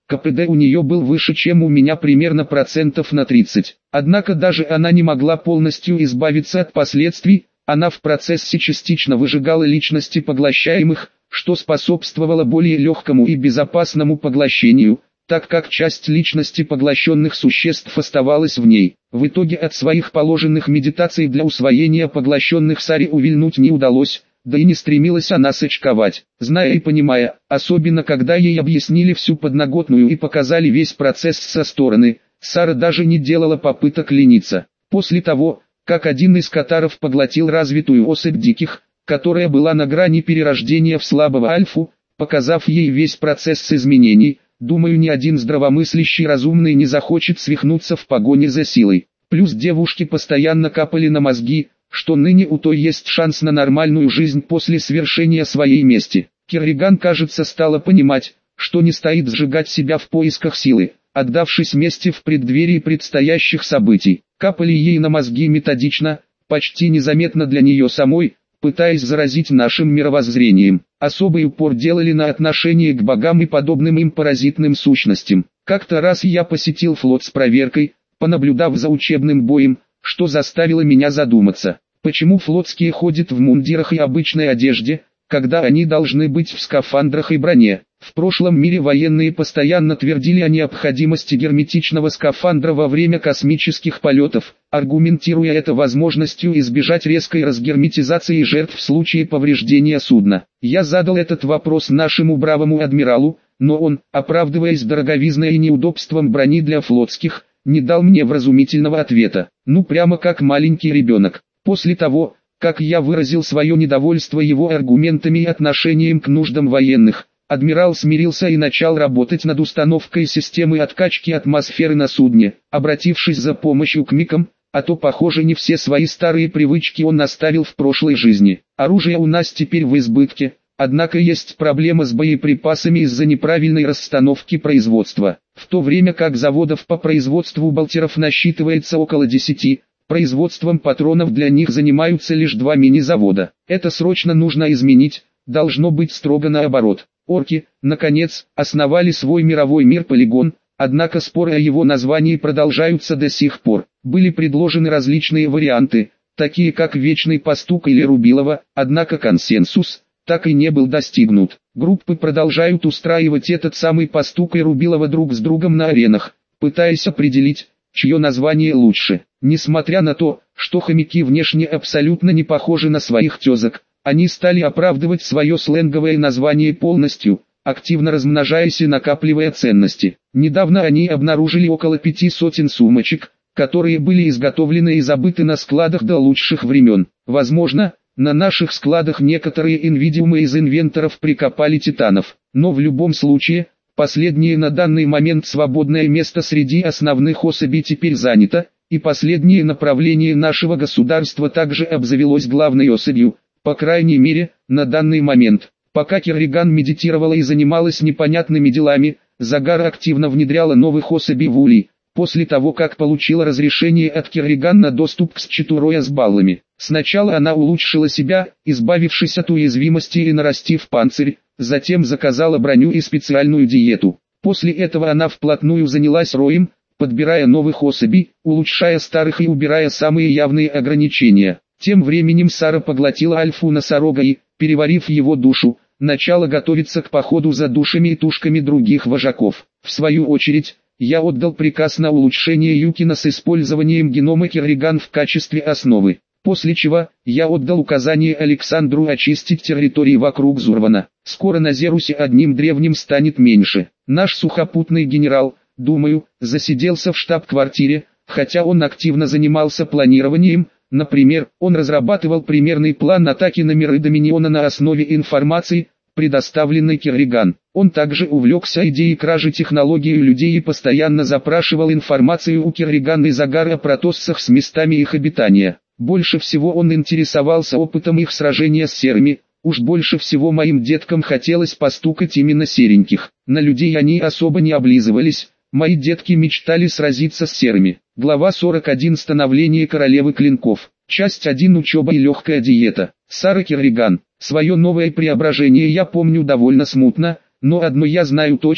КПД у нее был выше, чем у меня, примерно процентов на 30. Однако даже она не могла полностью избавиться от последствий, она в процессе частично выжигала личности поглощаемых, что способствовало более легкому и безопасному поглощению, так как часть личности поглощенных существ оставалась в ней. В итоге от своих положенных медитаций для усвоения поглощенных Саре увильнуть не удалось, да и не стремилась она сочковать. Зная и понимая, особенно когда ей объяснили всю подноготную и показали весь процесс со стороны, Сара даже не делала попыток лениться. После того, как один из катаров поглотил развитую особь диких, которая была на грани перерождения в слабого альфу, показав ей весь процесс изменений, думаю, ни один здравомыслящий разумный не захочет свихнуться в погоне за силой. Плюс девушки постоянно капали на мозги, что ныне у той есть шанс на нормальную жизнь после свершения своей мести. Керриган, кажется, стала понимать, что не стоит сжигать себя в поисках силы, отдавшись мести в преддверии предстоящих событий. Капали ей на мозги методично, почти незаметно для нее самой, пытаясь заразить нашим мировоззрением. Особый упор делали на отношение к богам и подобным им паразитным сущностям. Как-то раз я посетил флот с проверкой, понаблюдав за учебным боем, что заставило меня задуматься, почему флотские ходят в мундирах и обычной одежде, когда они должны быть в скафандрах и броне. В прошлом мире военные постоянно твердили о необходимости герметичного скафандра во время космических полетов, аргументируя это возможностью избежать резкой разгерметизации жертв в случае повреждения судна. Я задал этот вопрос нашему бравому адмиралу, но он, оправдываясь дороговизной и неудобством брони для флотских, не дал мне вразумительного ответа. Ну прямо как маленький ребенок. После того, как я выразил свое недовольство его аргументами и отношением к нуждам военных, адмирал смирился и начал работать над установкой системы откачки атмосферы на судне, обратившись за помощью к микам, а то, похоже, не все свои старые привычки он оставил в прошлой жизни. Оружие у нас теперь в избытке, однако есть проблема с боеприпасами из-за неправильной расстановки производства. В то время как заводов по производству болтеров насчитывается около 10, производством патронов для них занимаются лишь 2 мини-завода. Это срочно нужно изменить, должно быть строго наоборот. Орки, наконец, основали свой мировой мир-полигон, однако споры о его названии продолжаются до сих пор. Были предложены различные варианты, такие как Вечный Пастух или Рубилово, однако консенсус так и не был достигнут. Группы продолжают устраивать этот самый Пастух и Рубилово друг с другом на аренах, пытаясь определить, чье название лучше. Несмотря на то, что хомяки внешне абсолютно не похожи на своих тезок, они стали оправдывать свое сленговое название полностью, активно размножаясь и накапливая ценности. Недавно они обнаружили около 500 сумочек, которые были изготовлены и забыты на складах до лучших времен. Возможно, на наших складах некоторые инвидиумы из инвенторов прикопали титанов, но в любом случае, последнее на данный момент свободное место среди основных особей теперь занято, и последнее направление нашего государства также обзавелось главной особью, по крайней мере, на данный момент. Пока Керриган медитировала и занималась непонятными делами, Загара активно внедряла новых особей в Улей, после того как получила разрешение от Керриган на доступ к Счетуроя с баллами. Сначала она улучшила себя, избавившись от уязвимости и нарастив панцирь, затем заказала броню и специальную диету. После этого она вплотную занялась роем, подбирая новых особей, улучшая старых и убирая самые явные ограничения. Тем временем Сара поглотила альфу-носорога и, переварив его душу, начала готовиться к походу за душами и тушками других вожаков. В свою очередь, я отдал приказ на улучшение Юкина с использованием генома Керриган в качестве основы. После чего, я отдал указание Александру очистить территории вокруг Зурвана. Скоро на Зерусе одним древним станет меньше. Наш сухопутный генерал, думаю, засиделся в штаб-квартире, хотя он активно занимался планированием. Например, он разрабатывал примерный план атаки на миры Доминиона на основе информации, предоставленной Керриган. Он также увлекся идеей кражи технологий у людей и постоянно запрашивал информацию у Керриган и Загара о протоссах с местами их обитания. Больше всего он интересовался опытом их сражения с серыми, уж больше всего моим деткам хотелось постукать именно сереньких. На людей они особо не облизывались, мои детки мечтали сразиться с серыми. Глава 41. Становление королевы клинков. Часть 1. Учеба и легкая диета. Сара Керриган. Свое новое преображение я помню довольно смутно, но одно я знаю точно,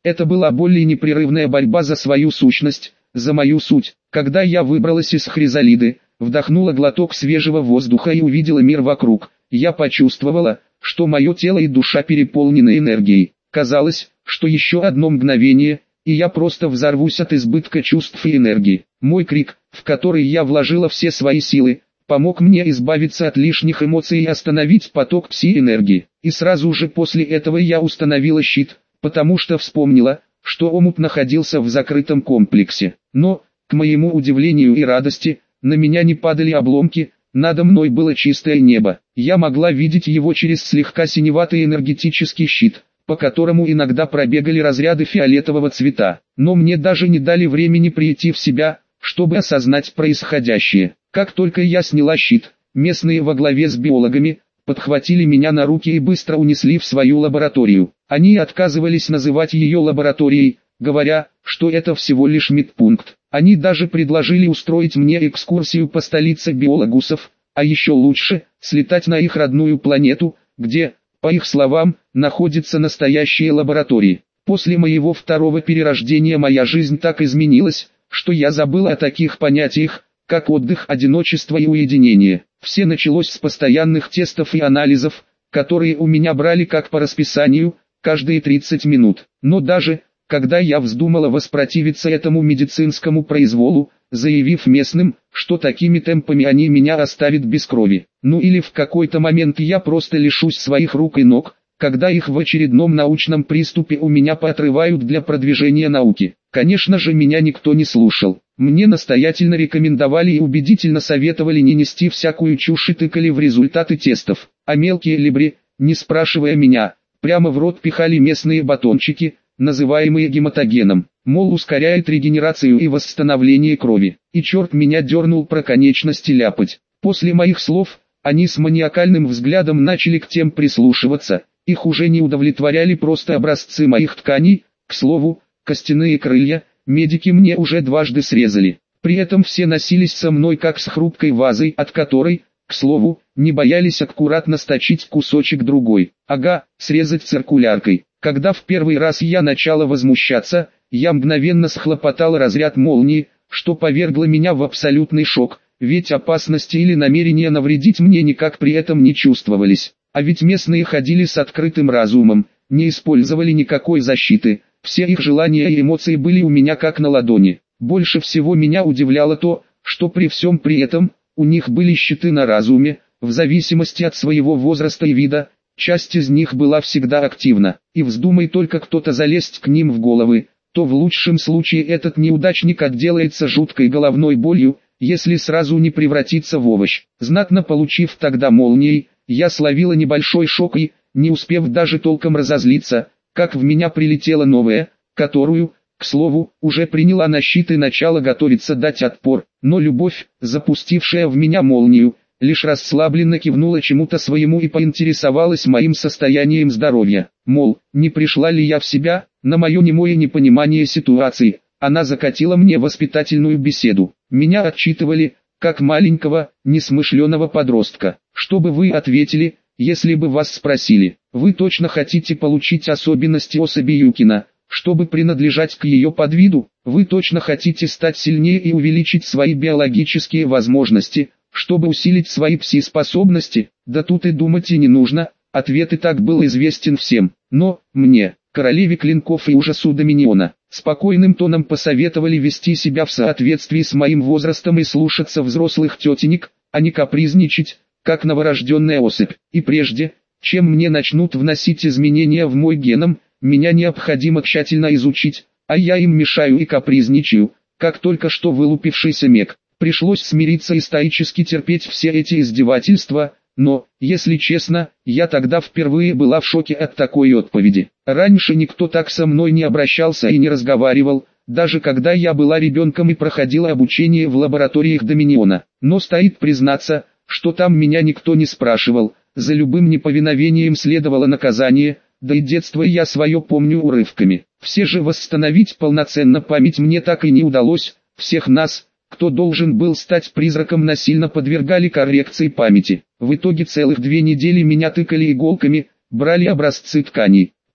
Это была более непрерывная борьба за свою сущность, за мою суть. Когда я выбралась из хризалиды, вдохнула глоток свежего воздуха и увидела мир вокруг, я почувствовала, что мое тело и душа переполнены энергией. Казалось, что еще одно мгновение, и я просто взорвусь от избытка чувств и энергии. Мой крик, в который я вложила все свои силы, помог мне избавиться от лишних эмоций и остановить поток пси-энергии. И сразу же после этого я установила щит, потому что вспомнила, что омут находился в закрытом комплексе. Но, к моему удивлению и радости, на меня не падали обломки, надо мной было чистое небо. Я могла видеть его через слегка синеватый энергетический щит, по которому иногда пробегали разряды фиолетового цвета. Но мне даже не дали времени прийти в себя, чтобы осознать происходящее. Как только я сняла щит, местные во главе с биологами подхватили меня на руки и быстро унесли в свою лабораторию. Они отказывались называть ее лабораторией, говоря, что это всего лишь медпункт. Они даже предложили устроить мне экскурсию по столице биологусов, а еще лучше, слетать на их родную планету, где, по их словам, находятся настоящие лаборатории. После моего второго перерождения моя жизнь так изменилась, что я забыл о таких понятиях, как отдых, одиночество и уединение. Все началось с постоянных тестов и анализов, которые у меня брали как по расписанию, каждые 30 минут. Но даже, когда я вздумала воспротивиться этому медицинскому произволу, заявив местным, что такими темпами они меня оставят без крови, ну или в какой-то момент я просто лишусь своих рук и ног, когда их в очередном научном приступе у меня поотрывают для продвижения науки. Конечно же, меня никто не слушал. Мне настоятельно рекомендовали и убедительно советовали не нести всякую чушь и тыкали в результаты тестов. А мелкие либри, не спрашивая меня, прямо в рот пихали местные батончики, называемые гематогеном. Мол, ускоряет регенерацию и восстановление крови. И черт меня дернул про конечности ляпать. После моих слов, они с маниакальным взглядом начали к тем прислушиваться. Их уже не удовлетворяли просто образцы моих тканей. К слову, костяные крылья медики мне уже дважды срезали. При этом все носились со мной как с хрупкой вазой, от которой, к слову, не боялись аккуратно сточить кусочек другой. Ага, срезать циркуляркой. Когда в первый раз я начала возмущаться, я мгновенно схлопотал разряд молнии, что повергло меня в абсолютный шок, ведь опасности или намерения навредить мне никак при этом не чувствовались. А ведь местные ходили с открытым разумом, не использовали никакой защиты, все их желания и эмоции были у меня как на ладони. Больше всего меня удивляло то, что при всем при этом, у них были щиты на разуме, в зависимости от своего возраста и вида, часть из них была всегда активна, и вздумай только кто-то залезть к ним в головы, то в лучшем случае этот неудачник отделается жуткой головной болью, если сразу не превратится в овощ. Знатно получив тогда молнией, я словила небольшой шок и, не успев даже толком разозлиться, как в меня прилетела новая, которую, к слову, уже приняла на щит и начала готовиться дать отпор, но любовь, запустившая в меня молнию, лишь расслабленно кивнула чему-то своему и поинтересовалась моим состоянием здоровья. Мол, не пришла ли я в себя, на мое немое непонимание ситуации, она закатила мне воспитательную беседу. Меня отчитывали, как маленького, несмышленого подростка. Что бы вы ответили, если бы вас спросили, вы точно хотите получить особенности особи Юкина, чтобы принадлежать к ее подвиду, вы точно хотите стать сильнее и увеличить свои биологические возможности, чтобы усилить свои пси-способности? Да тут и думать и не нужно, ответ и так был известен всем. Но, мне, королеве клинков и ужасу Доминиона, спокойным тоном посоветовали вести себя в соответствии с моим возрастом и слушаться взрослых тетенек, а не капризничать, как новорожденная особь. И прежде, чем мне начнут вносить изменения в мой геном, меня необходимо тщательно изучить, а я им мешаю и капризничаю, как только что вылупившийся мек. Пришлось смириться и стоически терпеть все эти издевательства, но, если честно, я тогда впервые была в шоке от такой отповеди. Раньше никто так со мной не обращался и не разговаривал, даже когда я была ребенком и проходила обучение в лабораториях Доминиона. Но стоит признаться, что там меня никто не спрашивал, за любым неповиновением следовало наказание, да и детство я свое помню урывками. Все же восстановить полноценно память мне так и не удалось, всех нас, кто должен был стать призраком, насильно подвергали коррекции памяти. В итоге целых 2 недели меня тыкали иголками, брали образцы тканей,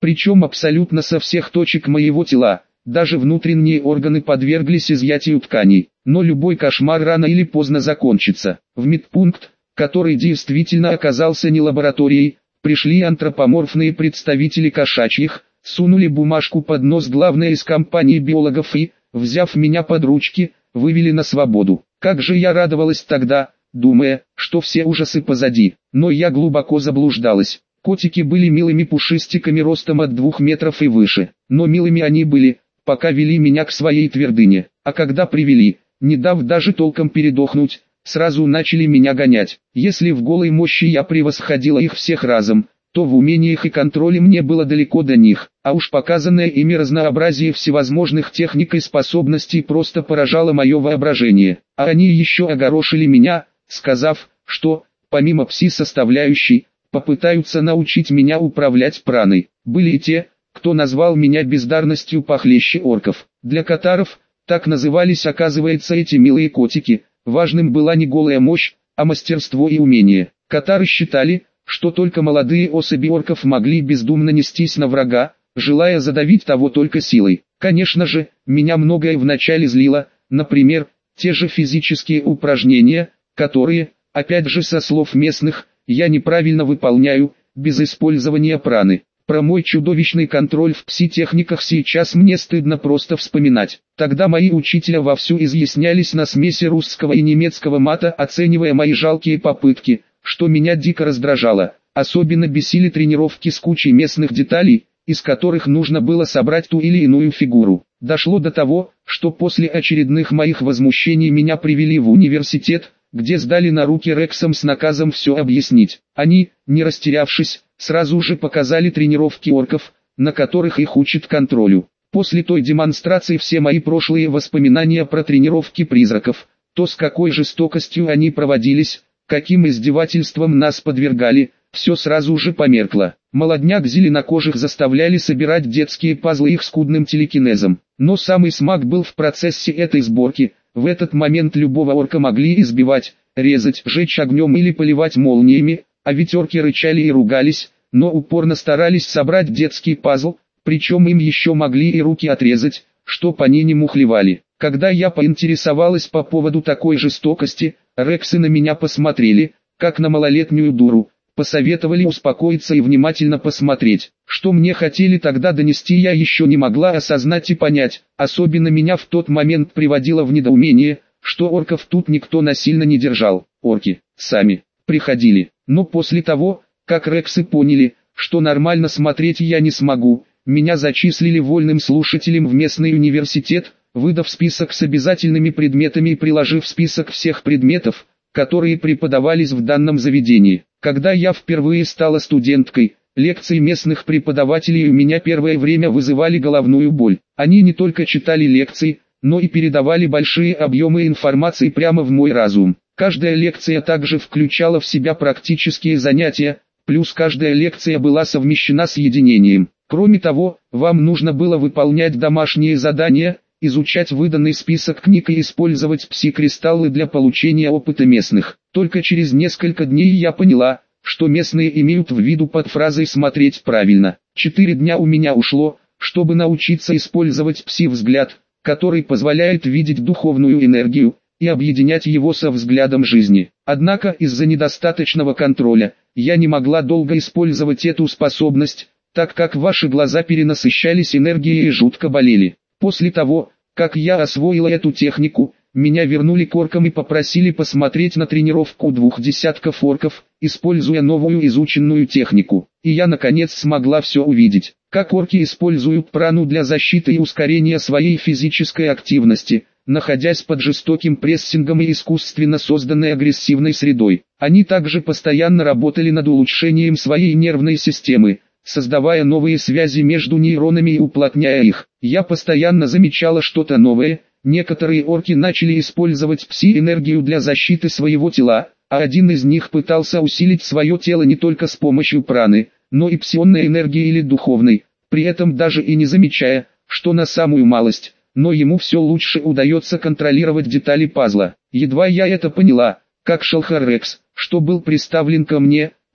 причем абсолютно со всех точек моего тела. Даже внутренние органы подверглись изъятию тканей. Но любой кошмар рано или поздно закончится. В медпункт, который действительно оказался не лабораторией, пришли антропоморфные представители кошачьих, сунули бумажку под нос главной из компании биологов и, взяв меня под ручки, вывели на свободу. Как же я радовалась тогда, думая, что все ужасы позади. Но я глубоко заблуждалась. Котики были милыми пушистиками ростом от 2 метров и выше. Но милыми они были, пока вели меня к своей твердыне. А когда привели, не дав даже толком передохнуть, сразу начали меня гонять. Если в голой мощи я превосходила их всех разом, то в умениях и контроле мне было далеко до них. А уж показанное ими разнообразие всевозможных техник и способностей просто поражало мое воображение. А они еще огорошили меня, сказав, что, помимо пси-составляющей, попытаются научить меня управлять праной. Были и те, кто назвал меня бездарностью похлеще орков. Для катаров, так назывались оказывается эти милые котики, важным была не голая мощь, а мастерство и умение. Катары считали, что только молодые особи орков могли бездумно нестись на врага, желая задавить того только силой. Конечно же, меня многое вначале злило, например, те же физические упражнения, которые, опять же со слов местных, я неправильно выполняю, без использования праны. Про мой чудовищный контроль в пси-техниках сейчас мне стыдно просто вспоминать. Тогда мои учителя вовсю изъяснялись на смеси русского и немецкого мата, оценивая мои жалкие попытки, что меня дико раздражало. Особенно бесили тренировки с кучей местных деталей, из которых нужно было собрать ту или иную фигуру. Дошло до того, что после очередных моих возмущений меня привели в университет, где сдали на руки Рексам с наказом все объяснить. Они, не растерявшись, сразу же показали тренировки орков, на которых их учат контролю. После той демонстрации все мои прошлые воспоминания про тренировки призраков, то с какой жестокостью они проводились, каким издевательством нас подвергали, все сразу же померкло. Молодняк зеленокожих заставляли собирать детские пазлы их скудным телекинезом. Но самый смак был в процессе этой сборки. В этот момент любого орка могли избивать, резать, жечь огнем или поливать молниями, а ведь орки рычали и ругались, но упорно старались собрать детский пазл, причем им еще могли и руки отрезать, чтоб они не мухлевали. Когда я поинтересовалась по поводу такой жестокости, Рексы на меня посмотрели, как на малолетнюю дуру, посоветовали успокоиться и внимательно посмотреть. Что мне хотели тогда донести, я еще не могла осознать и понять. Особенно меня в тот момент приводило в недоумение, что орков тут никто насильно не держал. Орки сами приходили. Но после того, как Рексы поняли, что нормально смотреть я не смогу, меня зачислили вольным слушателем в местный университет, выдав список с обязательными предметами и приложив список всех предметов, которые преподавались в данном заведении. Когда я впервые стала студенткой, лекции местных преподавателей у меня первое время вызывали головную боль. Они не только читали лекции, но и передавали большие объемы информации прямо в мой разум. Каждая лекция также включала в себя практические занятия, плюс каждая лекция была совмещена с единением. Кроме того, вам нужно было выполнять домашние задания, изучать выданный список книг и использовать пси-кристаллы для получения опыта местных. Только через несколько дней я поняла, что местные имеют в виду под фразой «смотреть правильно». 4 дня у меня ушло, чтобы научиться использовать пси-взгляд, который позволяет видеть духовную энергию и объединять его со взглядом жизни. Однако из-за недостаточного контроля, я не могла долго использовать эту способность, так как ваши глаза перенасыщались энергией и жутко болели. После того, как я освоила эту технику, меня вернули к оркам и попросили посмотреть на тренировку 2 десятков орков, используя новую изученную технику. И я наконец смогла все увидеть. Как орки используют прану для защиты и ускорения своей физической активности, находясь под жестоким прессингом и искусственно созданной агрессивной средой. Они также постоянно работали над улучшением своей нервной системы, создавая новые связи между нейронами и уплотняя их. Я постоянно замечала что-то новое. Некоторые орки начали использовать пси-энергию для защиты своего тела, а один из них пытался усилить свое тело не только с помощью праны, но и псионной энергии или духовной, при этом даже и не замечая, что на самую малость, но ему все лучше удается контролировать детали пазла. Едва я это поняла, как Шелхар Рекс, что был представлен ко мне,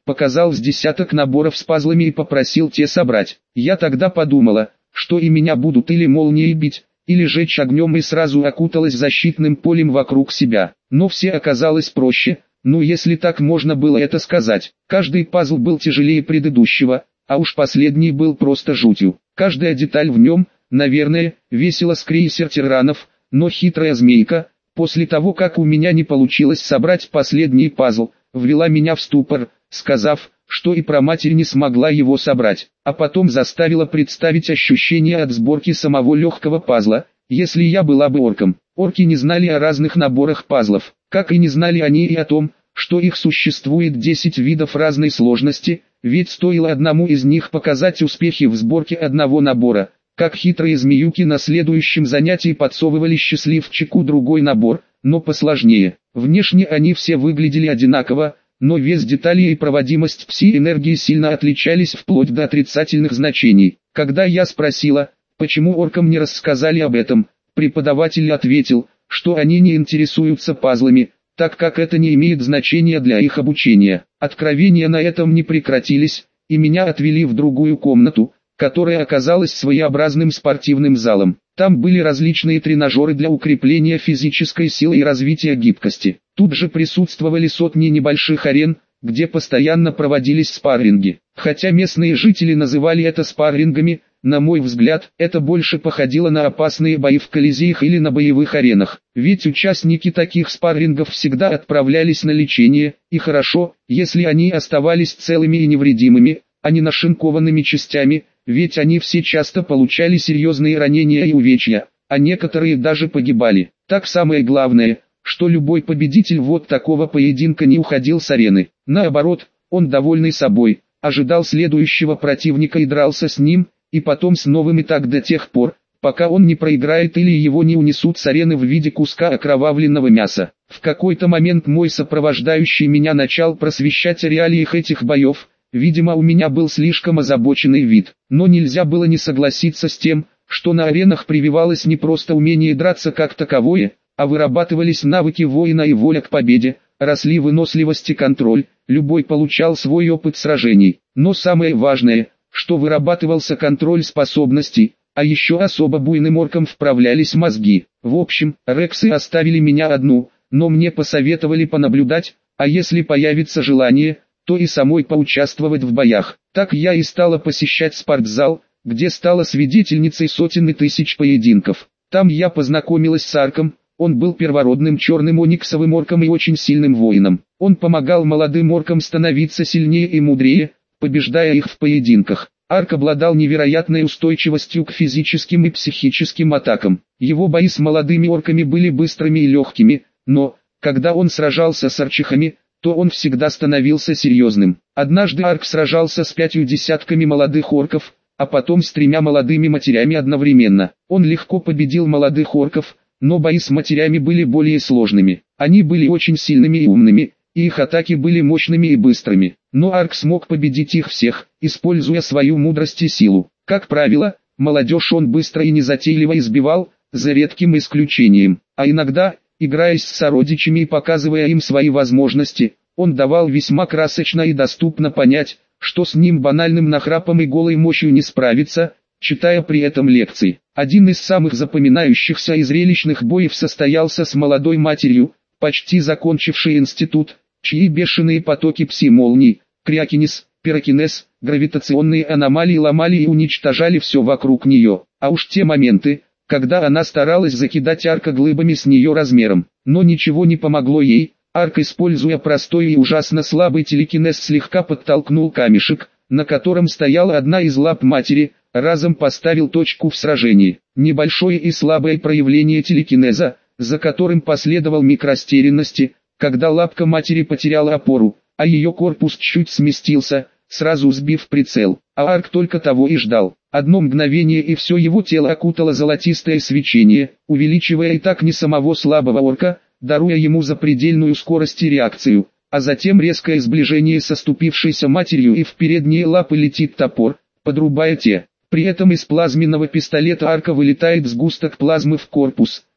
показал с десяток наборов с пазлами и попросил те собрать. Я тогда подумала, что и меня будут или молнией бить, или жечь огнем, и сразу окуталась защитным полем вокруг себя. Но все оказалось проще, ну если так можно было это сказать. Каждый пазл был тяжелее предыдущего, а уж последний был просто жутью. Каждая деталь в нем, наверное, весила с крейсер тиранов, но хитрая змейка, после того как у меня не получилось собрать последний пазл, ввела меня в ступор, сказав, что и проматерь не смогла его собрать, а потом заставила представить ощущение от сборки самого легкого пазла, если я была бы орком. Орки не знали о разных наборах пазлов, как и не знали они и о том, что их существует 10 видов разной сложности, ведь стоило одному из них показать успехи в сборке одного набора, как хитрые змеюки на следующем занятии подсовывали счастливчику другой набор, но посложнее. Внешне они все выглядели одинаково, но вес деталей и проводимость пси-энергии сильно отличались вплоть до отрицательных значений. Когда я спросила, почему оркам не рассказали об этом, преподаватель ответил, что они не интересуются пазлами, так как это не имеет значения для их обучения. Откровения на этом не прекратились, и меня отвели в другую комнату, которая оказалась своеобразным спортивным залом. Там были различные тренажеры для укрепления физической силы и развития гибкости. Тут же присутствовали сотни небольших арен, где постоянно проводились спарринги. Хотя местные жители называли это спаррингами, на мой взгляд, это больше походило на опасные бои в колизеях или на боевых аренах. Ведь участники таких спаррингов всегда отправлялись на лечение, и хорошо, если они оставались целыми и невредимыми, а не нашинкованными частями, ведь они все часто получали серьезные ранения и увечья, а некоторые даже погибали. Так самое главное, что любой победитель вот такого поединка не уходил с арены. Наоборот, он, довольный собой, ожидал следующего противника и дрался с ним, и потом с новым, и так до тех пор, пока он не проиграет или его не унесут с арены в виде куска окровавленного мяса. В какой-то момент мой сопровождающий меня начал просвещать о реалиях этих боев. Видимо, у меня был слишком озабоченный вид, но нельзя было не согласиться с тем, что на аренах прививалось не просто умение драться как таковое, а вырабатывались навыки воина и воля к победе, росли выносливость и контроль, любой получал свой опыт сражений. Но самое важное, что вырабатывался контроль способностей, а еще особо буйным оркам вправлялись мозги. В общем, рексы оставили меня одну, но мне посоветовали понаблюдать, а если появится желание, то и самой поучаствовать в боях. Так я и стала посещать спортзал, где стала свидетельницей сотен и тысяч поединков. Там я познакомилась с Арком, он был первородным черным ониксовым орком и очень сильным воином. Он помогал молодым оркам становиться сильнее и мудрее, побеждая их в поединках. Арк обладал невероятной устойчивостью к физическим и психическим атакам. Его бои с молодыми орками были быстрыми и легкими, но, когда он сражался с арчихами, то он всегда становился серьезным. Однажды Арк сражался с 5 десятками молодых орков, а потом с 3 молодыми матерями одновременно. Он легко победил молодых орков, но бои с матерями были более сложными. Они были очень сильными и умными, и их атаки были мощными и быстрыми. Но Арк смог победить их всех, используя свою мудрость и силу. Как правило, молодежь он быстро и незатейливо избивал, за редким исключением, а иногда, играясь с сородичами и показывая им свои возможности, он давал весьма красочно и доступно понять, что с ним банальным нахрапом и голой мощью не справиться, читая при этом лекции. Один из самых запоминающихся и зрелищных боев состоялся с молодой матерью, почти закончившей институт, чьи бешеные потоки пси-молний, криокинез, пирокинез, гравитационные аномалии ломали и уничтожали все вокруг нее, а уж те моменты, когда она старалась закидать Арка глыбами с нее размером, но ничего не помогло ей. Арк, используя простой и ужасно слабый телекинез, слегка подтолкнул камешек, на котором стояла одна из лап матери, разом поставил точку в сражении. Небольшое и слабое проявление телекинеза, за которым последовал миг растерянности, когда лапка матери потеряла опору, а ее корпус чуть сместился, сразу сбив прицел. А Арк только того и ждал. Одно мгновение, и все его тело окутало золотистое свечение, увеличивая и так не самого слабого орка, даруя ему запредельную скорость и реакцию, а затем резкое сближение с оступившейся матерью, и в передние лапы летит топор, подрубая те. При этом из плазменного пистолета Арка вылетает сгусток плазмы в корпус,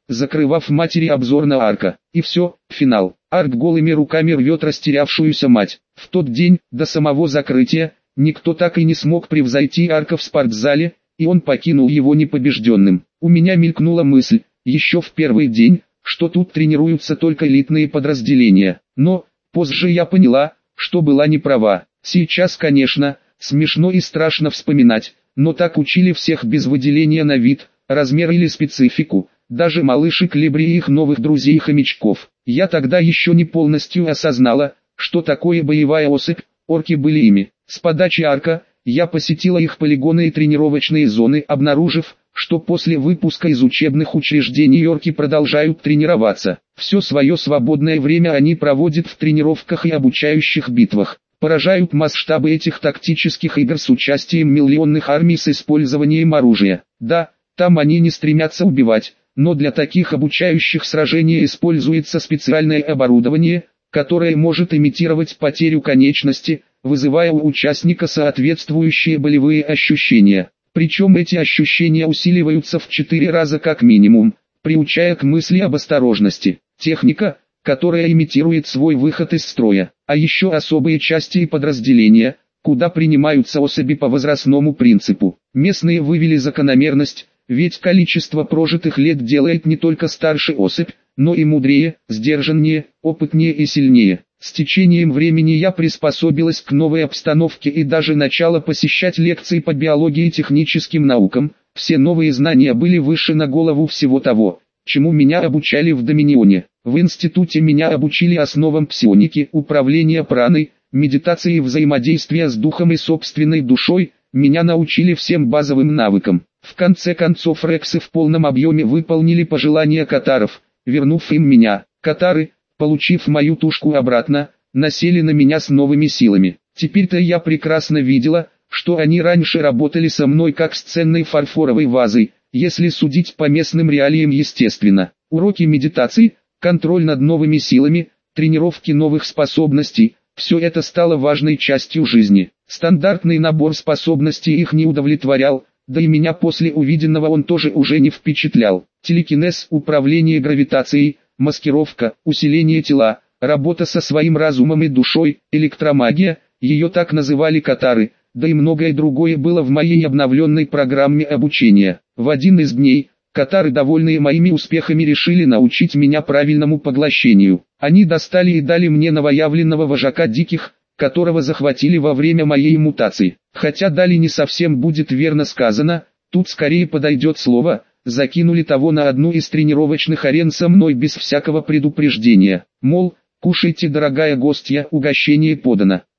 закрывав матери обзор на Арка. И все, финал. Арк голыми руками рвет растерявшуюся мать. В тот день, до самого закрытия, никто так и не смог превзойти Арка в спортзале, и он покинул его непобежденным. У меня мелькнула мысль, еще в первый день, что тут тренируются только элитные подразделения. Но, позже я поняла, что была не права. Сейчас, конечно, смешно и страшно вспоминать, но так учили всех без выделения на вид, размер или специфику, даже малышек Лебри и их новых друзей-хомячков. Я тогда еще не полностью осознала, что такое боевая особь, орки были ими. С подачи Арка, я посетила их полигоны и тренировочные зоны, обнаружив, что после выпуска из учебных учреждений орки продолжают тренироваться. Все свое свободное время они проводят в тренировках и обучающих битвах. Поражают масштабы этих тактических игр с участием миллионных армий с использованием оружия. Да, там они не стремятся убивать, но для таких обучающих сражений используется специальное оборудование, которое может имитировать потерю конечности, вызывая у участника соответствующие болевые ощущения. Причем эти ощущения усиливаются в 4 раза как минимум, приучая к мысли об осторожности. Техника, которая имитирует свой выход из строя, а еще особые части и подразделения, куда принимаются особи по возрастному принципу. Местные вывели закономерность, ведь количество прожитых лет делает не только старше особь, но и мудрее, сдержаннее, опытнее и сильнее. С течением времени я приспособилась к новой обстановке и даже начала посещать лекции по биологии и техническим наукам. Все новые знания были выше на голову всего того, чему меня обучали в Доминионе. В институте меня обучили основам псионики, управления праной, медитации и взаимодействия с духом и собственной душой. Меня научили всем базовым навыкам. В конце концов рексы в полном объеме выполнили пожелания катаров, вернув им меня. Катары, получив мою тушку обратно, насели на меня с новыми силами. Теперь-то я прекрасно видела, что они раньше работали со мной как с ценной фарфоровой вазой, если судить по местным реалиям естественно. Уроки медитации, контроль над новыми силами, тренировки новых способностей – все это стало важной частью жизни. Стандартный набор способностей их не удовлетворял, да и меня после увиденного он тоже уже не впечатлял. Телекинез, управление гравитацией, маскировка, усиление тела, работа со своим разумом и душой, электромагия, ее так называли катары, да и многое другое было в моей обновленной программе обучения. В один из дней, катары, довольные моими успехами, решили научить меня правильному поглощению. Они достали и дали мне новоявленного вожака диких, которого захватили во время моей мутации. Хотя дали не совсем будет верно сказано, тут скорее подойдет слово, закинули того на одну из тренировочных арен со мной без всякого предупреждения. Мол, кушайте, дорогая гостья, угощение подано.